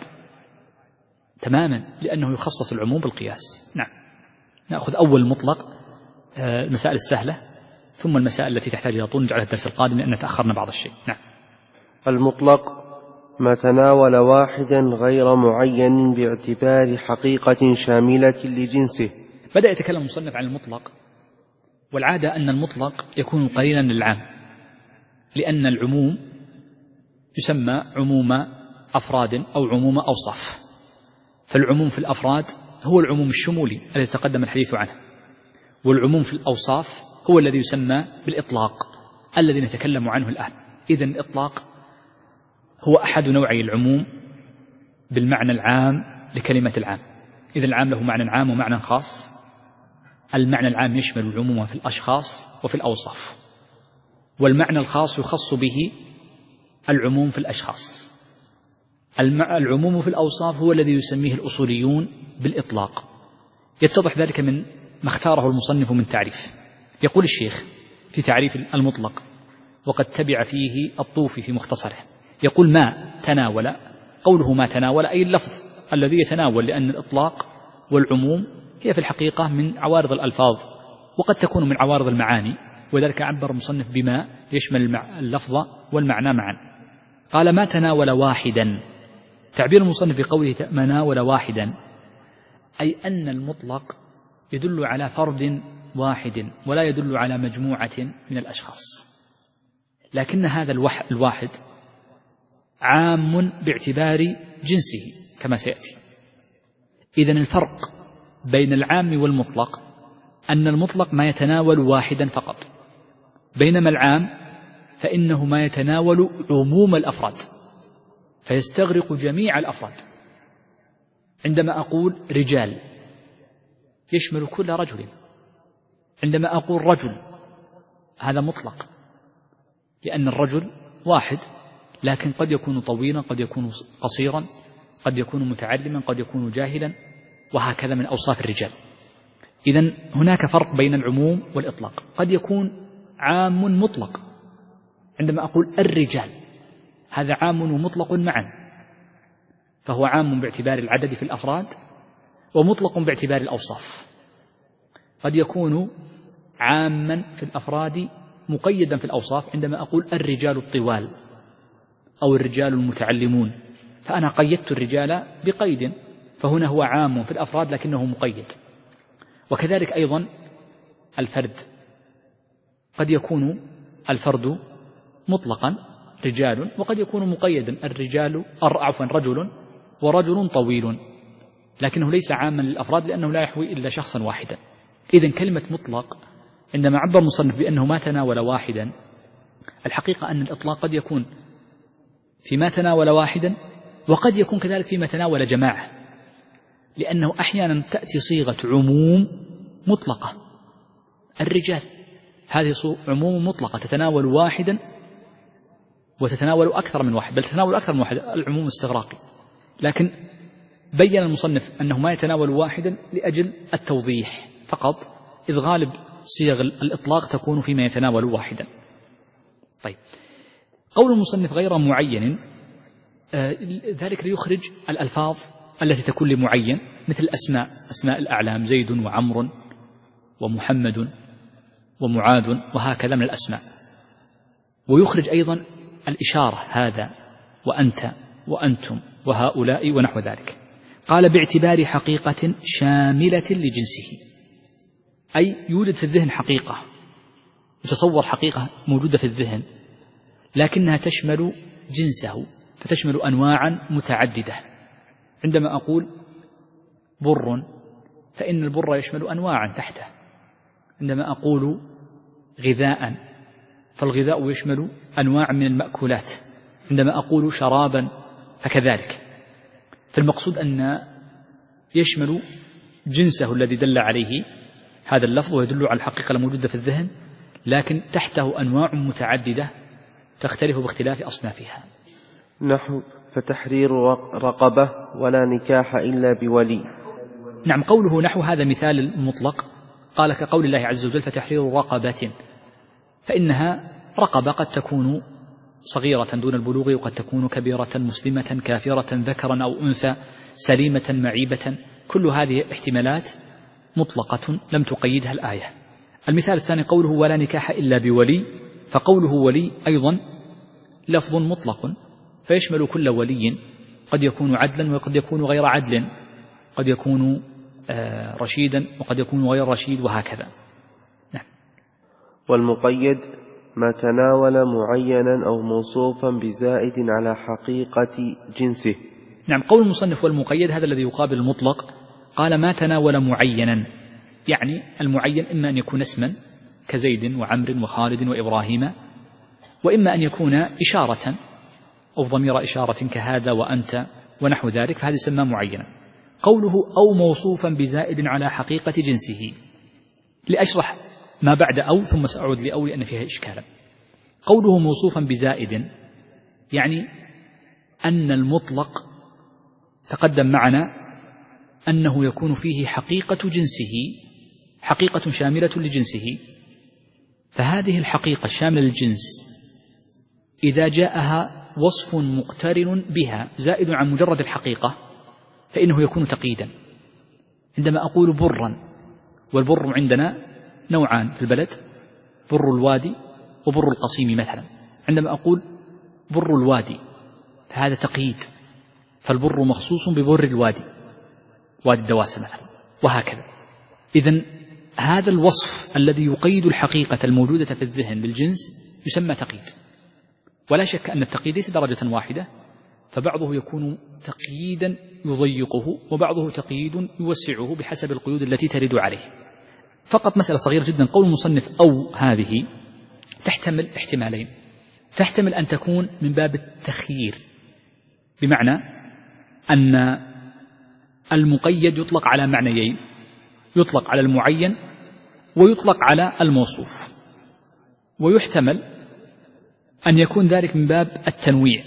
تماما، لأنه يخصص العموم بالقياس. نعم. نأخذ أول مطلق المسائل السهلة، ثم المسائل التي تحتاج إلى طول نجعلها الدرس القادم لأن تأخرنا بعض الشيء. نعم. المطلق ما تناول واحدا غير معين باعتبار حقيقة شاملة لجنسه. بدأ يتكلم المصنف عن المطلق، والعادة أن المطلق يكون قرينا للعام، لأن العموم يسمى عموم أفراد أو عموم أوصاف. فالعموم في الأفراد هو العموم الشمولي الذي تقدم الحديث عنه، والعموم في الأوصاف هو الذي يسمى بالإطلاق الذي نتكلم عنه الآن. إذن الإطلاق هو أحد نوعي العموم بالمعنى العام لكلمة العام. إذن العام له معنى عام ومعنى خاص. المعنى العام يشمل العموم في الأشخاص وفي الأوصاف، والمعنى الخاص يخص به العموم في الأشخاص. العموم في الأوصاف هو الذي يسميه الأصوليون بالإطلاق. يتضح ذلك من ما اختاره المصنف من تعريف. يقول الشيخ في تعريف المطلق، وقد تبع فيه الطوفي في مختصره، يقول ما تناول، قوله ما تناول أي اللفظ الذي يتناول، لأن الإطلاق والعموم هي في الحقيقة من عوارض الألفاظ، وقد تكون من عوارض المعاني، وذلك عبر المصنف بما يشمل اللفظ والمعنى معا. قال ما تناول واحدا. تعبير المصنف بقوله تناول واحدا أي أن المطلق يدل على فرد واحد ولا يدل على مجموعة من الأشخاص، لكن هذا الواحد عام باعتبار جنسه كما سيأتي. إذن الفرق بين العام والمطلق أن المطلق ما يتناول واحدا فقط، بينما العام فإنه ما يتناول عموم الأفراد فيستغرق جميع الأفراد. عندما أقول رجال يشمل كل رجل، عندما أقول رجل هذا مطلق، لأن الرجل واحد، لكن قد يكون طويلا، قد يكون قصيرا، قد يكون متعلما، قد يكون جاهلا، وهكذا من أوصاف الرجال. إذن هناك فرق بين العموم والإطلاق. قد يكون عام مطلق، عندما أقول الرجال هذا عام ومطلق معا، فهو عام باعتبار العدد في الأفراد ومطلق باعتبار الأوصاف. قد يكون عاما في الأفراد مقيدا في الأوصاف، عندما أقول الرجال الطوال أو الرجال المتعلمون، فأنا قيدت الرجال بقيد، فهنا هو عام في الأفراد لكنه مقيد. وكذلك أيضا الفرد، قد يكون الفرد مطلقا رجال، وقد يكون مقيدا الرجال عفوا رجل ورجل طويل، لكنه ليس عاما للأفراد لأنه لا يحوي إلا شخصا واحدا. إذن كلمة مطلق عندما عبر المصنف بأنه ما تناول واحدا، الحقيقة أن الإطلاق قد يكون فيما تناول واحدا، وقد يكون كذلك فيما تناول جماعة، لأنه أحيانا تأتي صيغة عموم مطلقة. الرجال هذه عموم مطلقة تتناول واحدا وتتناول أكثر من واحد، بل تتناول أكثر من واحد، العموم استغراقي. لكن بين المصنف أنه ما يتناول واحدا لأجل التوضيح فقط، إذ غالب صيغ الإطلاق تكون فيما يتناول واحدا. طيب، قول المصنف غير معين آه ذلك ليخرج الألفاظ التي تكون لمعين، مثل الأسماء، أسماء الأعلام زيد وعمر ومحمد ومعاذ وهكذا من الأسماء. ويخرج أيضا الإشارة هذا وأنت وأنتم وهؤلاء ونحو ذلك. قال باعتبار حقيقة شاملة لجنسه، أي يوجد في الذهن حقيقة، يتصور حقيقة موجودة في الذهن لكنها تشمل جنسه، فتشمل أنواعا متعددة. عندما أقول بر فإن البر يشمل أنواعا تحته. عندما أقول غذاء فالغذاء يشمل أنواع من المأكولات. عندما أقول شرابا فكذلك. فالمقصود أن يشمل جنسه الذي دل عليه هذا اللفظ ويدل على الحقيقة الموجودة في الذهن، لكن تحته أنواع متعددة تختلف باختلاف أصنافها. نحو فتحرير رقبة ولا نكاح إلا بولي. نعم، قوله نحو هذا مثال مطلق. قال كقول الله عز وجل فتحرير رقبة، فإنها رقبة قد تكون صغيرة دون البلوغ وقد تكون كبيرة مسلمة كافرة ذكرا أو أنثى سليمة معيبة، كل هذه احتمالات مطلقة لم تقيدها الآية. المثال الثاني قوله ولا نكاح إلا بولي، فقوله ولي أيضا لفظ مطلق فيشمل كل ولي، قد يكون عدلا وقد يكون غير عدل، قد يكون رشيدا وقد يكون غير رشيد وهكذا. نعم. والمقيد ما تناول معينا أو موصوفا بزائد على حقيقة جنسه. نعم، قول المصنف والمقيد هذا الذي يقابل المطلق. قال ما تناول معينا، يعني المعين إما أن يكون اسما كزيد وعمر وخالد وإبراهيم، وإما أن يكون إشارة أو ضمير إشارة كهذا وأنت ونحو ذلك، فهذا يسمى معينا. قوله أو موصوفا بزائد على حقيقة جنسه، لأشرح ما بعد أو ثم سأعود لأو لأن فيها إشكالا. قوله موصوفا بزائد يعني أن المطلق تقدم معنا أنه يكون فيه حقيقة جنسه، حقيقة شاملة لجنسه، فهذه الحقيقة الشاملة للجنس إذا جاءها وصف مقترن بها زائد عن مجرد الحقيقة فإنه يكون تقييدا. عندما أقول برا، والبر عندنا نوعان في البلد، بر الوادي وبر القصيم مثلا. عندما أقول بر الوادي فهذا تقييد، فالبر مخصوص ببر الوادي، وادي الدواسة مثلا، وهكذا. إذن هذا الوصف الذي يقيد الحقيقة الموجودة في الذهن بالجنس يسمى تقييد. ولا شك أن التقييد ليس درجة واحدة، فبعضه يكون تقييدا يضيقه وبعضه تقييد يوسعه بحسب القيود التي ترد عليه. فقط مسألة صغيرة جدا، قول المصنف أو هذه تحتمل احتمالين. تحتمل أن تكون من باب التخيير، بمعنى أن المقيد يطلق على معنيين، يطلق على المعين ويطلق على الموصوف، ويحتمل أن يكون ذلك من باب التنويع،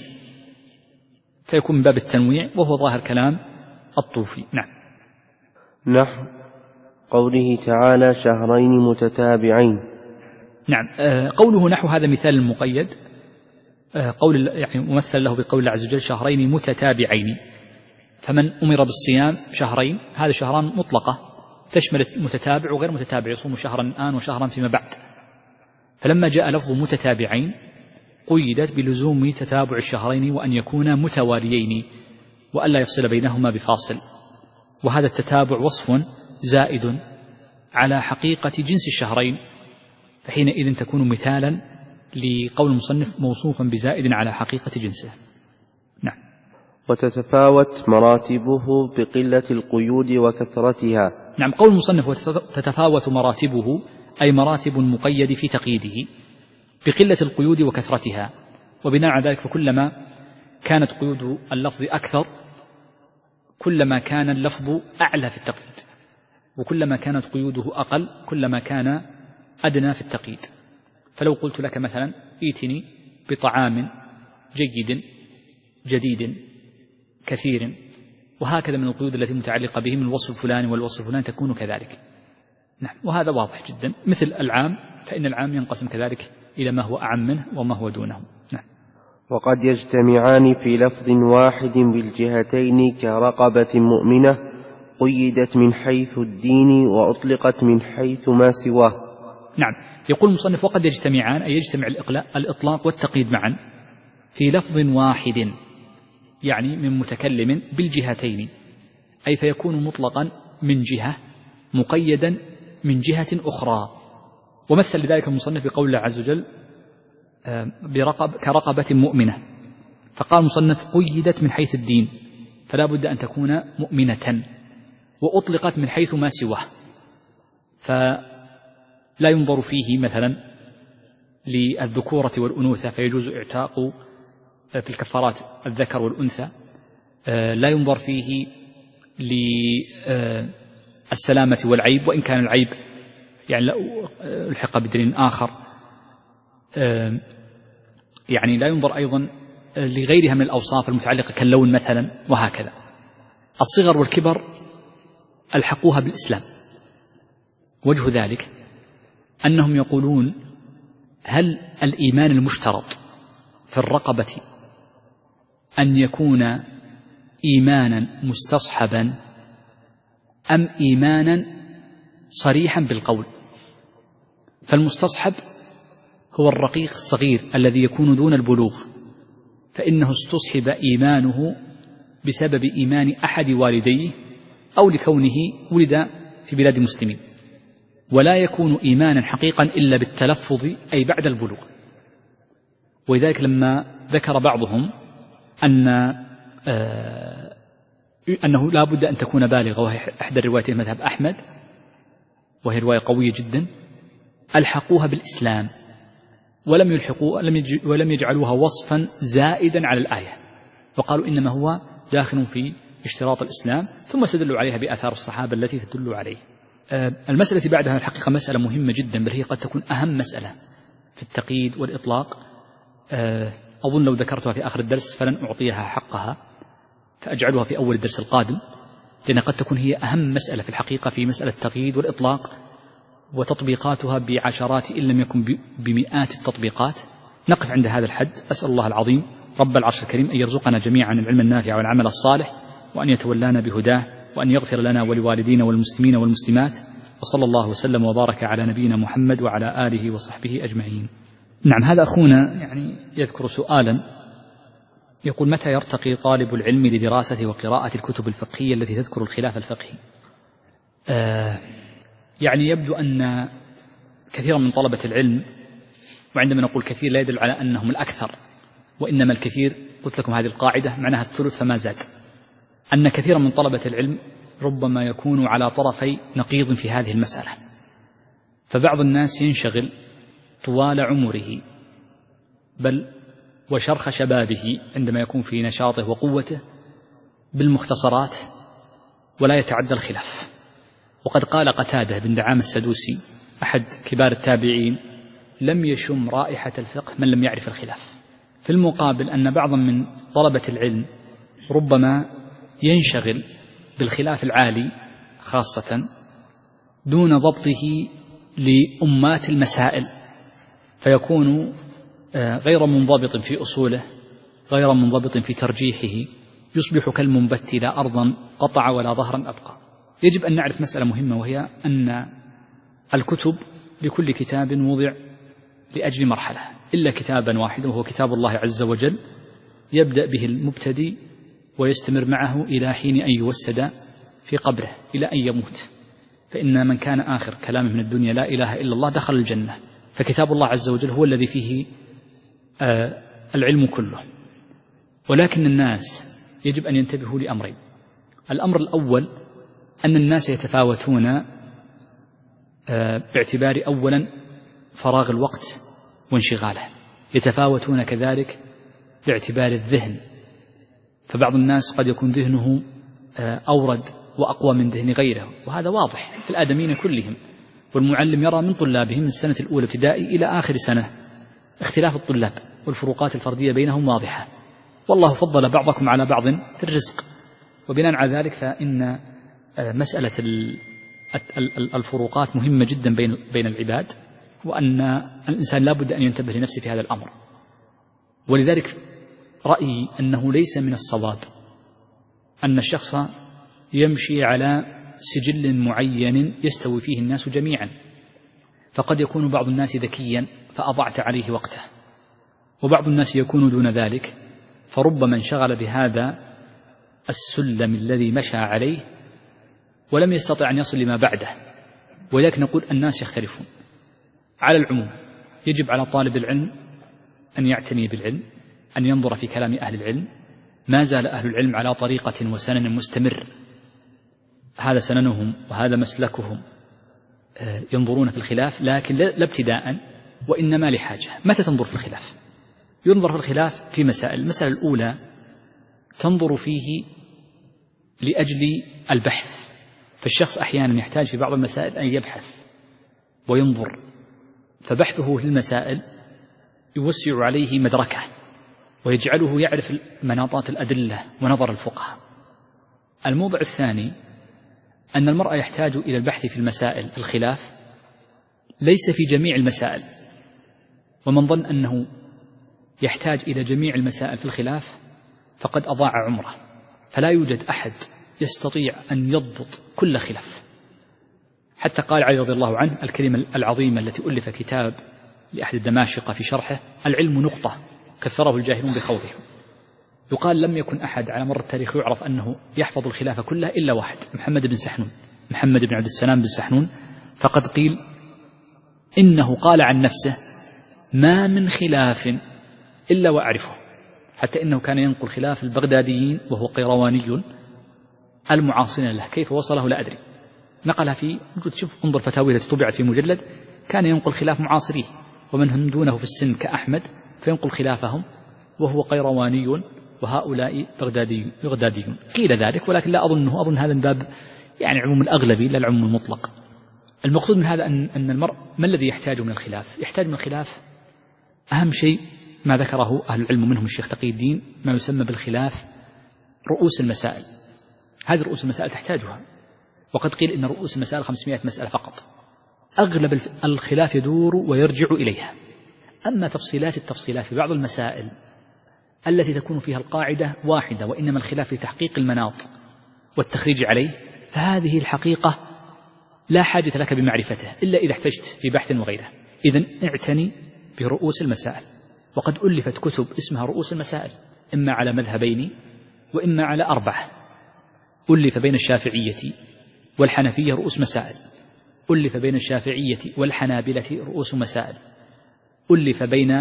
فيكون من باب التنويع وهو ظاهر كلام الطوفي. نعم. نحو قوله تعالى شهرين متتابعين. نعم، قوله نحو هذا مثال المقيد، قول يعني ممثل له بقول الله عز وجل شهرين متتابعين، فمن أمر بالصيام شهرين، هذا شهران مطلقة تشمل المتتابع وغير متتابع، يصوم شهرا الآن وشهرا فيما بعد. فلما جاء لفظ متتابعين قيدت بلزوم تتابع الشهرين وأن يكونا متواليين وألا يفصل بينهما بفاصل، وهذا التتابع وصف زائد على حقيقة جنس الشهرين، فحينئذ تكون مثالا لقول المصنف موصوفا بزائد على حقيقة جنسه. نعم. وتتفاوت مراتبه بقلة القيود وكثرتها. نعم، قول المصنف وتتفاوت مراتبه أي مراتب المقيد في تقييده بقلة القيود وكثرتها، وبناء على ذلك فكلما كانت قيود اللفظ أكثر كلما كان اللفظ أعلى في التقييد، وكلما كانت قيوده أقل كلما كان أدنى في التقييد. فلو قلت لك مثلا ائتني بطعام جيد جديد كثير، وهكذا من القيود التي متعلقة به من الوصف الفلاني والوصف الفلاني تكون كذلك. نعم، وهذا واضح جدا. مثل العام، فإن العام ينقسم كذلك إلى ما هو أعم منه وما هو دونه. نعم. وقد يجتمعان في لفظ واحد بالجهتين كرقبة مؤمنة قيدت من حيث الدين وأطلقت من حيث ما سواه. نعم، يقول المصنف وقد يجتمعان أي يجتمع الإطلاق والتقييد معا في لفظ واحد، يعني من متكلم بالجهتين، أي فيكون مطلقا من جهة مقيدا من جهة أخرى. ومثل لذلك المصنف بقول الله عز وجل برقب كرقبة مؤمنة، فقال المصنف قيدت من حيث الدين فلا بد أن تكون مؤمنة، وأطلقت من حيث ما سواه، فلا ينظر فيه مثلا للذكورة والأنوثة فيجوز اعتاق في الكفارات الذكر والأنثى، لا ينظر فيه للسلامة والعيب وإن كان العيب يعني لا الحق بدليل آخر، يعني لا ينظر أيضا لغيرها من الأوصاف المتعلقة كاللون مثلا، وهكذا. الصغر والكبر ألحقوها بالإسلام. وجه ذلك أنهم يقولون هل الإيمان المشترط في الرقبة أن يكون إيمانا مستصحبا أم إيمانا صريحا بالقول؟ فالمستصحب هو الرقيق الصغير الذي يكون دون البلوغ، فإنه استصحب إيمانه بسبب إيمان أحد والديه أو لكونه ولد في بلاد المسلمين، ولا يكون إيمانا حقيقا إلا بالتلفظ أي بعد البلوغ. ولذلك لما ذكر بعضهم أن آه أنه لا بد أن تكون بالغة، وهي أحد الروايات مذهب أحمد وهي رواية قوية جدا، ألحقوها بالإسلام ولم يلحقوا ولم يجعلوها وصفا زائدا على الآية، وقالوا إنما هو داخل في اشتراط الإسلام، ثم استدلوا عليها بآثار الصحابة التي تدل عليه. المسألة بعدها الحقيقة مسألة مهمة جدا، بل هي قد تكون أهم مسألة في التقييد والإطلاق. أظن لو ذكرتها في آخر الدرس فلن أعطيها حقها، فأجعلها في أول الدرس القادم، لأن قد تكون هي أهم مسألة في الحقيقة في مسألة التقييد والإطلاق، وتطبيقاتها بعشرات إن لم يكن بمئات التطبيقات. نقف عند هذا الحد. أسأل الله العظيم رب العرش الكريم أن يرزقنا جميعا العلم النافع والعمل الصالح، وأن يتولانا بهداه، وأن يغفر لنا ولوالدينا والمسلمين والمسلمات، وصلى الله وسلم وبارك على نبينا محمد وعلى آله وصحبه أجمعين. نعم، هذا أخونا يعني يذكر سؤالا يقول: متى يرتقي طالب العلم لدراسة وقراءة الكتب الفقهية التي تذكر الخلاف الفقهي؟ آه يعني يبدو أن كثيرا من طلبة العلم، وعندما نقول كثير لا يدل على أنهم الأكثر، وإنما الكثير قلت لكم هذه القاعدة معناها الثلث فما زاد، أن كثيرا من طلبة العلم ربما يكون على طرفي نقيض في هذه المسألة. فبعض الناس ينشغل طوال عمره بل وشرخ شبابه عندما يكون في نشاطه وقوته بالمختصرات ولا يتعدى الخلاف. وقد قال قتادة بن دعامة السدوسي أحد كبار التابعين: لم يشم رائحة الفقه من لم يعرف الخلاف. في المقابل أن بعضا من طلبة العلم ربما ينشغل بالخلاف العالي خاصة دون ضبطه لأمات المسائل، فيكون غير منضبط في أصوله، غير منضبط في ترجيحه، يصبح كالمنبت لا أرضا قطع ولا ظهرا أبقى. يجب أن نعرف مسألة مهمة، وهي أن الكتب لكل كتاب وضع لأجل مرحلة، إلا كتابا واحدا وهو كتاب الله عز وجل يبدأ به المبتدئ ويستمر معه إلى حين أن يوسد في قبره إلى أن يموت، فإن من كان آخر كلامه من الدنيا لا إله إلا الله دخل الجنة. فكتاب الله عز وجل هو الذي فيه آه العلم كله. ولكن الناس يجب أن ينتبهوا لأمرين: الأمر الأول أن الناس يتفاوتون آه باعتبار أولا فراغ الوقت وانشغاله، يتفاوتون كذلك باعتبار الذهن، فبعض الناس قد يكون ذهنه آه أورد وأقوى من ذهن غيره، وهذا واضح في الآدمين كلهم. والمعلم يرى من طلابهم من السنة الأولى ابتدائي إلى آخر سنة اختلاف الطلاب والفروقات الفردية بينهم واضحة، والله فضل بعضكم على بعض في الرزق. وبناء على ذلك فإن مسألة الفروقات مهمة جدا بين بين العباد، وأن الإنسان لا بد أن ينتبه لنفسه في هذا الأمر. ولذلك رأيي أنه ليس من الصواب أن الشخص يمشي على سجل معين يستوي فيه الناس جميعا، فقد يكون بعض الناس ذكيا فأضعت عليه وقته، وبعض الناس يكون دون ذلك فربما انشغل بهذا السلم الذي مشى عليه ولم يستطع أن يصل لما بعده. ولذلك نقول الناس يختلفون. على العموم يجب على طالب العلم أن يعتني بالعلم، أن ينظر في كلام أهل العلم. ما زال أهل العلم على طريقة وسنن مستمر، هذا سننهم وهذا مسلكهم، ينظرون في الخلاف، لكن لا ابتداء وإنما لحاجة. متى تنظر في الخلاف؟ ينظر في الخلاف في مسائل. المسألة الأولى تنظر فيه لأجل البحث، فالشخص أحيانا يحتاج في بعض المسائل أن يبحث وينظر، فبحثه في المسائل يوسع عليه مدركه ويجعله يعرف مناطات الأدلة ونظر الفقهاء. الموضع الثاني أن المرء يحتاج إلى البحث في المسائل في الخلاف ليس في جميع المسائل، ومن ظن أنه يحتاج إلى جميع المسائل في الخلاف فقد أضاع عمره، فلا يوجد أحد يستطيع أن يضبط كل خلاف. حتى قال علي رضي الله عنه الكلمة العظيمة التي ألف كتاب لأحد الدماشقة في شرحه: العلم نقطة كثره الجاهلون بخوضهم. يقال لم يكن أحد على مر التاريخ يعرف أنه يحفظ الخلافة كلها إلا واحد، محمد بن سحنون، محمد بن عبد السلام بن سحنون. فقد قيل إنه قال عن نفسه: ما من خلاف إلا وأعرفه، حتى إنه كان ينقل خلاف البغداديين وهو قيرواني المعاصرين له، كيف وصله لا أدري. نقلها في وجود، شوف انظر فتاوي التي طبعت في مجلد، كان ينقل خلاف معاصريه ومن هم دونه في السن كأحمد، فينقل خلافهم وهو قيرواني وهؤلاء بغدادي بغداديون. قيل ذلك ولكن لا أظنه، أظن هذا من باب يعني عموم الأغلبي لا العموم المطلق. المقصود من هذا أن أن المرء ما الذي يحتاج من الخلاف؟ يحتاج من الخلاف أهم شيء ما ذكره أهل العلم منهم الشيخ تقي الدين، ما يسمى بالخلاف رؤوس المسائل. هذه رؤوس المسائل تحتاجها، وقد قيل إن رؤوس المسائل خمسمائة مسألة فقط. أغلب الخلاف يدور ويرجع إليها. أما تفصيلات التفصيلات في بعض المسائل التي تكون فيها القاعدة واحدة وإنما الخلاف في تحقيق المناط والتخريج عليه، فهذه الحقيقة لا حاجة لك بمعرفته إلا إذا احتجت في بحث وغيره. إذن اعتني برؤوس المسائل، وقد ألفت كتب اسمها رؤوس المسائل، إما على مذهبين وإما على أربعة. ألف بين الشافعية والحنفية رؤوس مسائل، ألف بين الشافعية والحنابلة رؤوس مسائل، ألف بين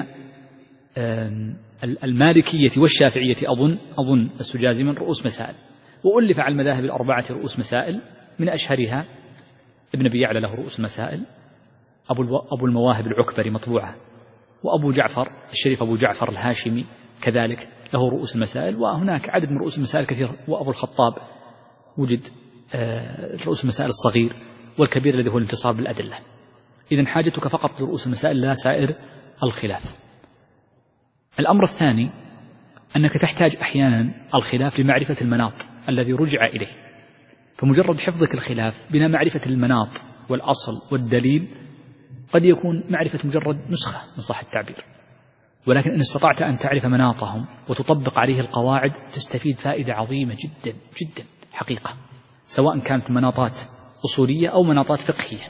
المالكية والشافعية أظن أظن السجازي من رؤوس مسائل، وألف على المذاهب الأربعة رؤوس مسائل، من أشهرها ابن أبي يعلى له رؤوس مسائل، أبو أبو المواهب العكبري مطبوعة، وأبو جعفر الشريف أبو جعفر الهاشمي كذلك له رؤوس المسائل، وهناك عدد من رؤوس المسائل كثير، وأبو الخطاب وجد رؤوس المسائل الصغير والكبير الذي هو الانتصار بالأدلة. إذن حاجتك فقط لرؤوس المسائل لا سائر الخلاف. الأمر الثاني أنك تحتاج أحيانا الخلاف لمعرفة المناط الذي رجع إليه، فمجرد حفظك الخلاف بلا معرفة المناط والأصل والدليل قد يكون معرفة مجرد نسخة من صح التعبير، ولكن إن استطعت أن تعرف مناطهم وتطبق عليه القواعد تستفيد فائدة عظيمة جدا جدا حقيقة، سواء كانت مناطات أصولية أو مناطات فقهية.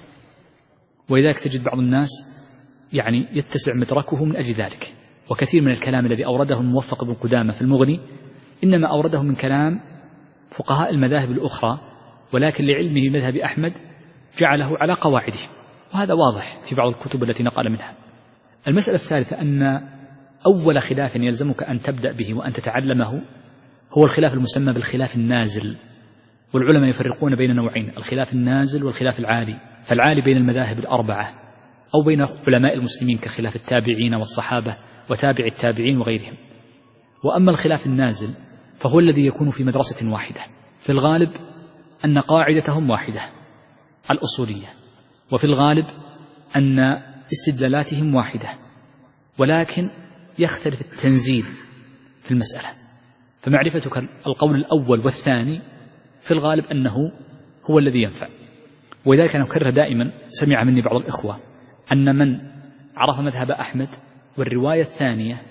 ولذلك تجد بعض الناس يعني يتسع مدركه من أجل ذلك. وكثير من الكلام الذي أورده الموفق بن قدامة في المغني إنما أورده من كلام فقهاء المذاهب الأخرى، ولكن لعلمه بمذهب أحمد جعله على قواعده، وهذا واضح في بعض الكتب التي نقل منها. المسألة الثالثة أن أول خلاف يلزمك أن تبدأ به وأن تتعلمه هو الخلاف المسمى بالخلاف النازل. والعلماء يفرقون بين نوعين: الخلاف النازل والخلاف العالي. فالعالي بين المذاهب الأربعة أو بين علماء المسلمين كخلاف التابعين والصحابة وتابع التابعين وغيرهم. وأما الخلاف النازل فهو الذي يكون في مدرسة واحدة، في الغالب أن قاعدتهم واحدة الأصولية، وفي الغالب أن استدلالاتهم واحدة، ولكن يختلف التنزيل في المسألة. فمعرفتك القول الأول والثاني في الغالب أنه هو الذي ينفع. ولذلك أنا أكرر دائما، سمع مني بعض الإخوة أن من عرف مذهب أحمد والرواية الثانية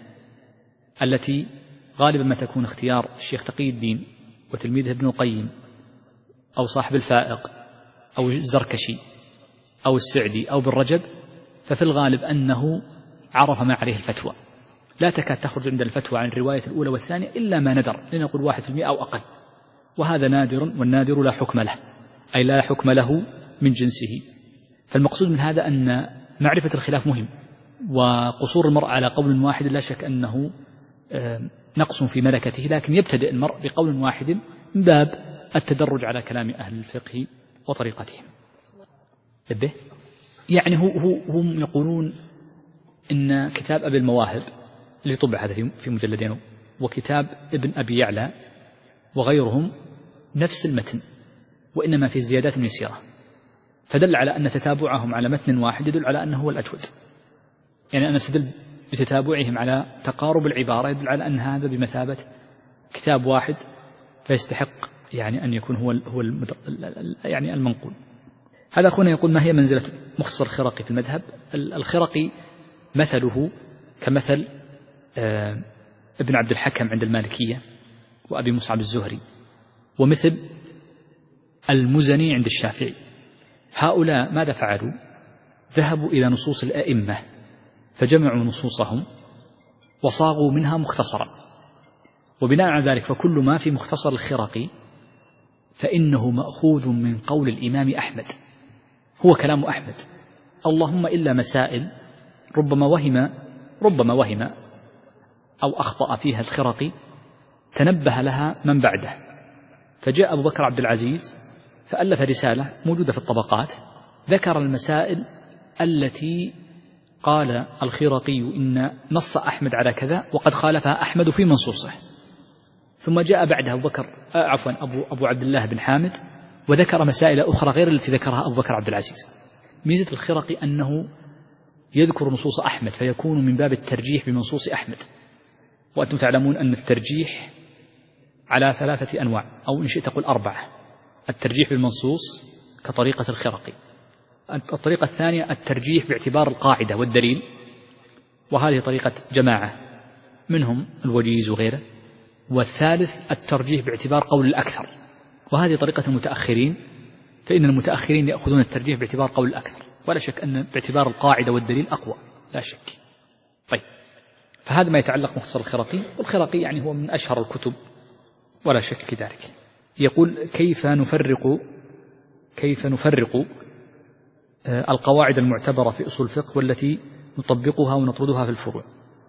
التي غالبا ما تكون اختيار الشيخ تقي الدين وتلميذه ابن القيم أو صاحب الفائق أو الزركشي أو السعدي أو بالرجب، ففي الغالب أنه عرف ما عليه الفتوى، لا تكاد تخرج عند الفتوى عن الرواية الأولى والثانية إلا ما ندر، لنقول واحد في المئة أو أقل، وهذا نادر، والنادر لا حكم له، أي لا حكم له من جنسه. فالمقصود من هذا أن معرفة الخلاف مهم، وقصور المرء على قول واحد لا شك أنه نقص في ملكته، لكن يبتدئ المرء بقول واحد من باب التدرج على كلام أهل الفقه وطريقتهم. به يعني هم يقولون إن كتاب أبي المواهب اللي طبع هذا في مجلدين، وكتاب ابن أبي يعلى وغيرهم نفس المتن، وإنما في زيادات يسيرة، فدل على أن تتابعهم على متن واحد يدل على أنه هو الأجود. يعني أنا استدل بتتابعهم على تقارب العبارة يدل على أن هذا بمثابة كتاب واحد، فيستحق يعني أن يكون هو هو يعني المنقول. هذا أخونا يقول: ما هي منزلة مختصر الخرقي في المذهب؟ الخرقي مثله كمثل ابن عبد الحكم عند المالكية، وأبي مصعب الزهري، ومثل المزني عند الشافعي. هؤلاء ماذا فعلوا؟ ذهبوا إلى نصوص الأئمة فجمعوا نصوصهم وصاغوا منها مختصرا، وبناء على ذلك فكل ما في مختصر الخرقي فإنه مأخوذ من قول الإمام أحمد، هو كلام أحمد، اللهم إلا مسائل ربما وهم ربما وهم أو أخطأ فيها الخرقي تنبه لها من بعده، فجاء أبو بكر عبد العزيز فألف رسالة موجودة في الطبقات ذكر المسائل التي قال الخرقي إن نص أحمد على كذا وقد خالفها أحمد في منصوصه. ثم جاء بعدها أبو بكر آه عفوا أبو, أبو عبد الله بن حامد وذكر مسائل أخرى غير التي ذكرها أبو بكر عبد العزيز. ميزة الخرقي أنه يذكر نصوص أحمد فيكون من باب الترجيح بمنصوص أحمد، وأنتم تعلمون أن الترجيح على ثلاثة أنواع، أو إن شئت تقول أربعة: الترجيح بالمنصوص كطريقة الخرقي، الطريقة الثانية الترجيح باعتبار القاعدة والدليل، وهذه طريقة جماعة منهم الوجيز وغيره، والثالث الترجيح باعتبار قول الأكثر، وهذه طريقة المتأخرين، فإن المتأخرين يأخذون الترجيح باعتبار قول الأكثر، ولا شك أن باعتبار القاعدة والدليل أقوى لا شك. طيب، فهذا ما يتعلق مختصر الخرقي، والخرقي يعني هو من أشهر الكتب ولا شك في ذلك. يقول: كيف نفرق كيف نفرق القواعد المعتبرة في أصول الفقه والتي نطبقها ونطردها في الفروع؟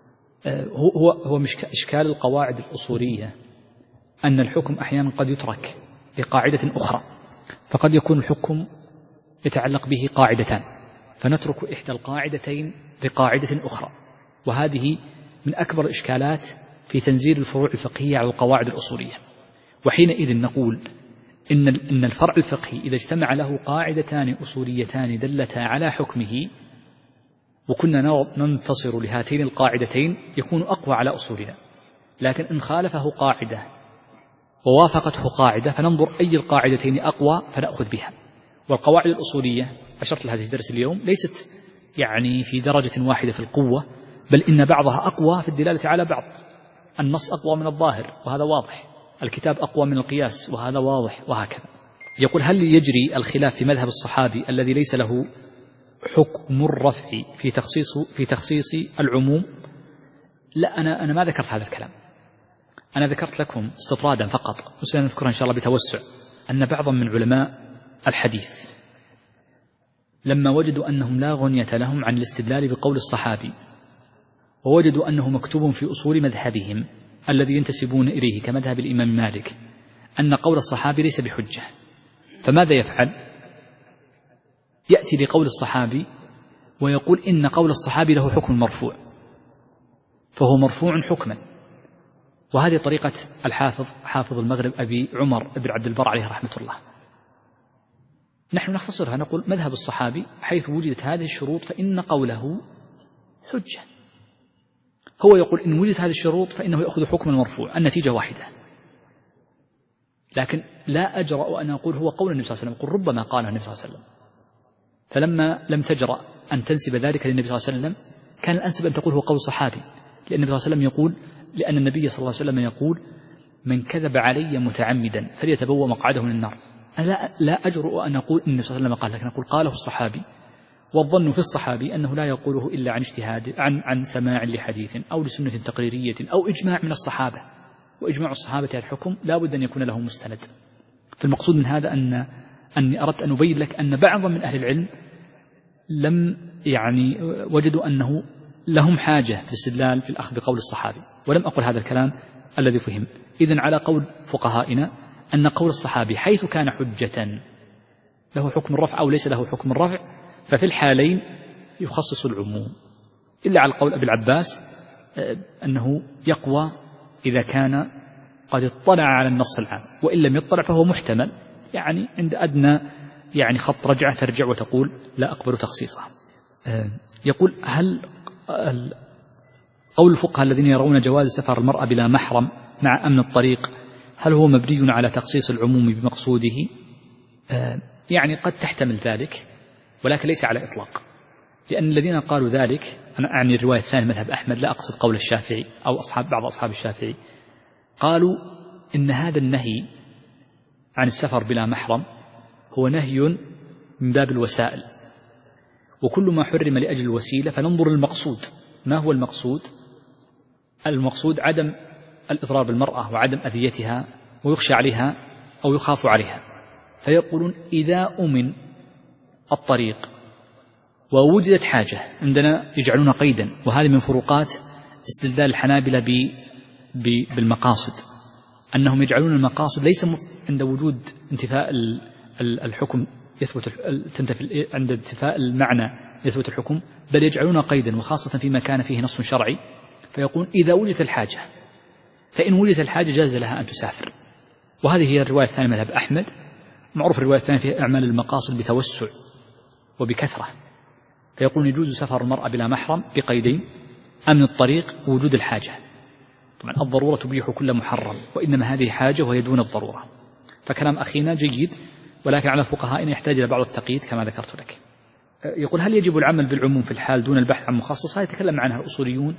هو هو إشكال القواعد الأصولية أن الحكم أحيانا قد يترك لقاعدة أخرى، فقد يكون الحكم يتعلق به قاعدتان فنترك إحدى القاعدتين لقاعدة أخرى، وهذه من أكبر الإشكالات في تنزيل الفروع الفقهية على القواعد الأصولية. وحينئذ نقول إن إن الفرع الفقهي إذا اجتمع له قاعدتان أصوليتان دلتا على حكمه وكنا ننتصر لهاتين القاعدتين يكون أقوى على أصولنا، لكن إن خالفه قاعدة ووافقته قاعدة فننظر أي القاعدتين أقوى فنأخذ بها. والقواعد الأصولية أشرت لهذه الدرس اليوم ليست يعني في درجة واحدة في القوة، بل إن بعضها أقوى في الدلالة على بعض. النص أقوى من الظاهر وهذا واضح، الكتاب أقوى من القياس وهذا واضح، وهكذا. يقول: هل يجري الخلاف في مذهب الصحابي الذي ليس له حكم الرفع في تخصيص في تخصيص العموم؟ لا، أنا أنا ما ذكرت هذا الكلام، أنا ذكرت لكم استطرادا فقط، وسنذكر إن شاء الله بتوسع أن بعضا من علماء الحديث لما وجدوا أنهم لا غنية لهم عن الاستدلال بقول الصحابي، ووجدوا أنه مكتوب في أصول مذهبهم الذي ينتسبون إليه كمذهب الإمام مالك أن قول الصحابي ليس بحجة، فماذا يفعل؟ يأتي لقول الصحابي ويقول إن قول الصحابي له حكم مرفوع، فهو مرفوع حكما. وهذه طريقة الحافظ حافظ المغرب أبي عمر بن عبد البر عليه رحمة الله. نحن نختصرها نقول مذهب الصحابي حيث وجدت هذه الشروط فإن قوله حجة. هو يقول إن وجدت هذه الشروط فإنه يأخذ حكم المرفوع، النتيجة واحدة. لكن لا أجرأ أن أقول هو قول النبي صلى الله عليه وسلم، قل ربما قاله النبي صلى الله عليه وسلم. فلما لم تجرأ أن تنسب ذلك للنبي صلى الله عليه وسلم كان الأنسب أن تقول هو قول صحابي، لأن النبي صلى الله عليه وسلم يقول لأن النبي صلى الله عليه وسلم يقول: من كذب علي متعمدا فليتبوأ مقعده من النار. أنا لا, لا أجرؤ أن أقول إن النبي صلى الله عليه وسلم قال، لكن أقول قاله الصحابي، والظن في الصحابي أنه لا يقوله إلا عن اجتهاد عن عن سماع لحديث أو لسنة تقريرية أو إجماع من الصحابة، وإجماع الصحابة على الحكم لا بد أن يكون له مستند. فالمقصود من هذا أن أني أردت أن أبين لك أن بعضا من أهل العلم لم يعني وجدوا أنه لهم حاجة في الاستدلال في الأخذ بقول الصحابي، ولم أقل هذا الكلام الذي فهم. إذن على قول فقهائنا أن قول الصحابي حيث كان حجة له حكم الرفع أو ليس له حكم الرفع ففي الحالين يخصص العموم، إلا على قول أبي العباس أنه يقوى إذا كان قد اطلع على النص العام، وإن لم يطلع فهو محتمل، يعني عند أدنى يعني خط رجعة ترجع وتقول لا أقبل تخصيصها. يقول هل قول الفقهاء الذين يرون جواز سفر المرأة بلا محرم مع أمن الطريق هل هو مبني على تخصيص العموم بمقصوده؟ يعني قد تحتمل ذلك ولكن ليس على إطلاق، لأن الذين قالوا ذلك، أنا أعني الرواية الثانية مذهب أحمد لا أقصد قول الشافعي أو أصحاب بعض أصحاب الشافعي، قالوا إن هذا النهي عن السفر بلا محرم هو نهي من باب الوسائل، وكل ما حرم لأجل الوسيلة فننظر للمقصود. ما هو المقصود؟ المقصود عدم الإضرار بالمرأة وعدم أذيتها ويخشى عليها أو يخاف عليها، فيقولون إذا أمن الطريق ووجدت حاجة عندنا يجعلون قيدا، وهذه من فروقات استدلال الحنابلة بالمقاصد، أنهم يجعلون المقاصد ليس عند وجود انتفاء الحكم يثبت تنتفي عند انتفاء المعنى يثبت الحكم، بل يجعلون قيدا وخاصة فيما كان فيه نص شرعي، فيقول إذا وجدت الحاجة، فإن وجدت الحاجة جاز لها أن تسافر. وهذه هي الرواية الثانية مذهب أحمد. معروف الرواية الثانية في أعمال المقاصد بتوسع وبكثرة، فيقول يجوز سفر المرأة بلا محرم بقيدين: أمن الطريق ووجود الحاجة. طبعا الضرورة تبيح كل محرم، وإنما هذه حاجة وهي دون الضرورة. فكلام أخينا جيد، ولكن على الفقهاء يحتاج إلى بعض التقييد كما ذكرت لك. يقول هل يجب العمل بالعموم في الحال دون البحث عن مخصص؟ هذا يتكلم عنها الأصوليون،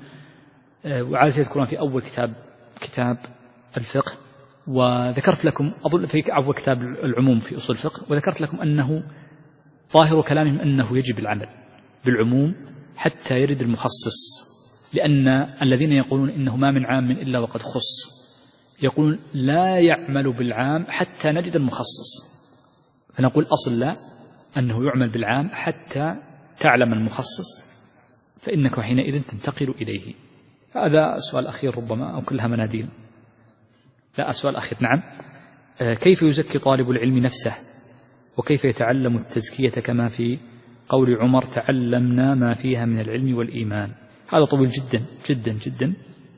وعادة يذكرون في أول كتاب كتاب الفقه، وذكرت لكم أظن في أول كتاب العموم في أصول الفقه، وذكرت لكم أنه ظاهر كلامهم أنه يجب العمل بالعموم حتى يرد المخصص، لأن الذين يقولون إنه ما من عام إلا وقد خص يقولون لا يعمل بالعام حتى نجد المخصص، فنقول أصل لا، أنه يعمل بالعام حتى تعلم المخصص، فإنك حينئذ تنتقل إليه. هذا سؤال أخير ربما أو كلها مناديل. لا، السؤال الأخير. نعم. كيف يزكي طالب العلم نفسه وكيف يتعلم التزكية كما في قول عمر تعلمنا ما فيها من العلم والإيمان؟ هذا طويل جدا جدا جدا،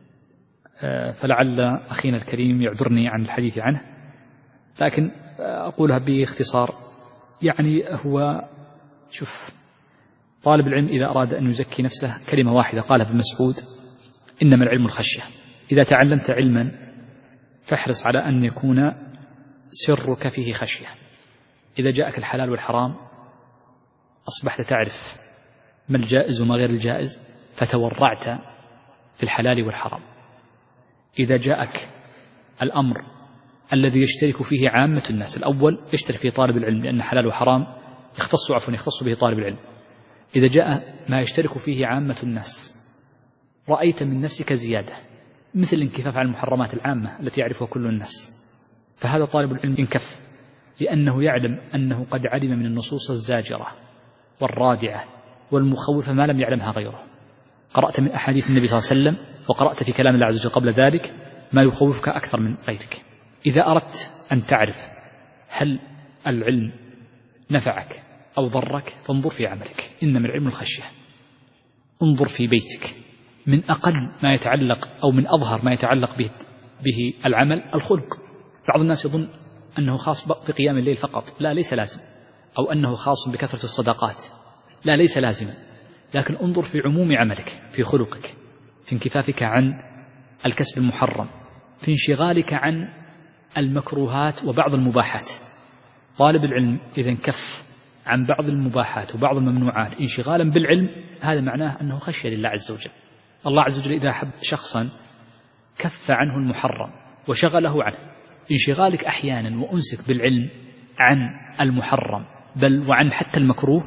فلعل أخينا الكريم يعذرني عن الحديث عنه، لكن أقولها باختصار. يعني هو شوف، طالب العلم إذا أراد أن يزكي نفسه كلمة واحدة قالها ابن مسعود: إنما العلم الخشية. إذا تعلمت علما فاحرص على أن يكون سرك فيه خشية. إذا جاءك الحلال والحرام أصبحت تعرف ما الجائز وما غير الجائز فتورعت في الحلال والحرام. إذا جاءك الأمر الذي يشترك فيه عامة الناس، الأول يشترك فيه طالب العلم لأن حلال وحرام يختص عفوا يختص به طالب العلم. إذا جاء ما يشترك فيه عامة الناس رأيت من نفسك زيادة، مثل الانكفاف عن المحرمات العامة التي يعرفها كل الناس، فهذا طالب العلم ينكف، لأنه يعلم أنه قد علم من النصوص الزاجرة والرادعة والمخوفة ما لم يعلمها غيره. قرأت من أحاديث النبي صلى الله عليه وسلم وقرأت في كلام الله عز وجل قبل ذلك ما يخوفك أكثر من غيرك. إذا أردت أن تعرف هل العلم نفعك أو ضرك فانظر في عملك، إنما العلم الخشية. انظر في بيتك، من أقل ما يتعلق أو من أظهر ما يتعلق به, به العمل الخلق. بعض الناس يظن أنه خاص بقيام الليل فقط، لا، ليس لازم، أو أنه خاص بكثرة الصدقات، لا، ليس لازما، لكن انظر في عموم عملك، في خلقك، في انكفافك عن الكسب المحرم، في انشغالك عن المكروهات وبعض المباحات. طالب العلم إذا انكف عن بعض المباحات وبعض الممنوعات انشغالا بالعلم، هذا معناه أنه خشية لله عز وجل. الله عز وجل إذا أحب شخصا كف عنه المحرم وشغله عنه. انشغالك أحيانا وأنسك بالعلم عن المحرم بل وعن حتى المكروه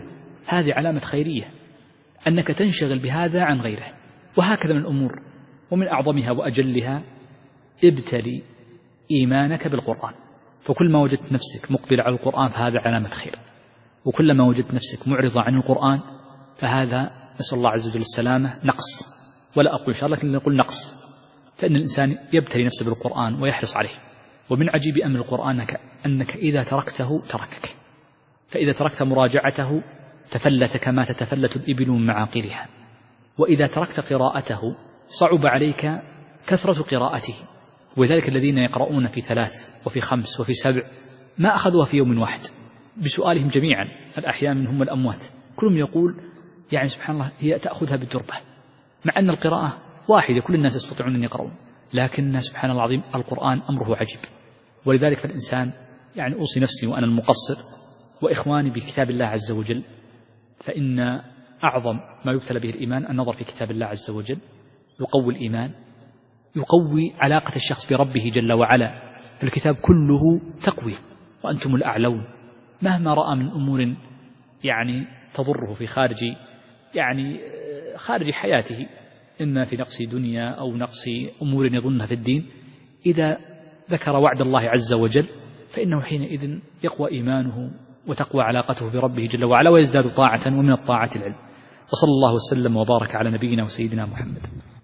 هذه علامة خيرية أنك تنشغل بهذا عن غيره. وهكذا من الأمور، ومن أعظمها وأجلها ابتلي إيمانك بالقرآن، فكل ما وجدت نفسك مقبل على القرآن فهذا علامة خير، وكل ما وجدت نفسك معرضة عن القرآن فهذا نسأل الله عز وجل السلامة نقص، ولا أقول إن شاء الله لكن نقول نقص، فإن الإنسان يبتلي نفسه بالقرآن ويحرص عليه. ومن عجيب أمر القرآن أنك إذا تركته تركك، فإذا تركت مراجعته تفلت كما تتفلت الإبل من معاقلها، وإذا تركت قراءته صعب عليك كثرة قراءته. وذلك الذين يقرؤون في ثلاث وفي خمس وفي سبع ما أخذوها في يوم واحد، بسؤالهم جميعا الأحياء منهم والأموات كلهم يقول يعني سبحان الله هي تأخذها بالدربة، مع أن القراءة واحدة كل الناس يستطيعون أن يقرؤون، لكن سبحان الله العظيم القرآن أمره عجيب. ولذلك فالإنسان يعني أوصي نفسي وأنا المقصر وإخواني بكتاب الله عز وجل، فإن أعظم ما يبتلى به الإيمان النظر في كتاب الله عز وجل، يقوي الإيمان، يقوي علاقة الشخص بربه جل وعلا. الكتاب كله تقوية، وأنتم الأعلون، مهما رأى من أمور يعني تضره في خارج يعني خارج حياته، إما في نقص دنيا أو نقص أمور يظنها في الدين، إذا ذكر وعد الله عز وجل فإنه حينئذ يقوى إيمانه وتقوى علاقته بربه جل وعلا، ويزداد طاعة، ومن الطاعة العلم. وصلى الله وسلم وبارك على نبينا وسيدنا محمد.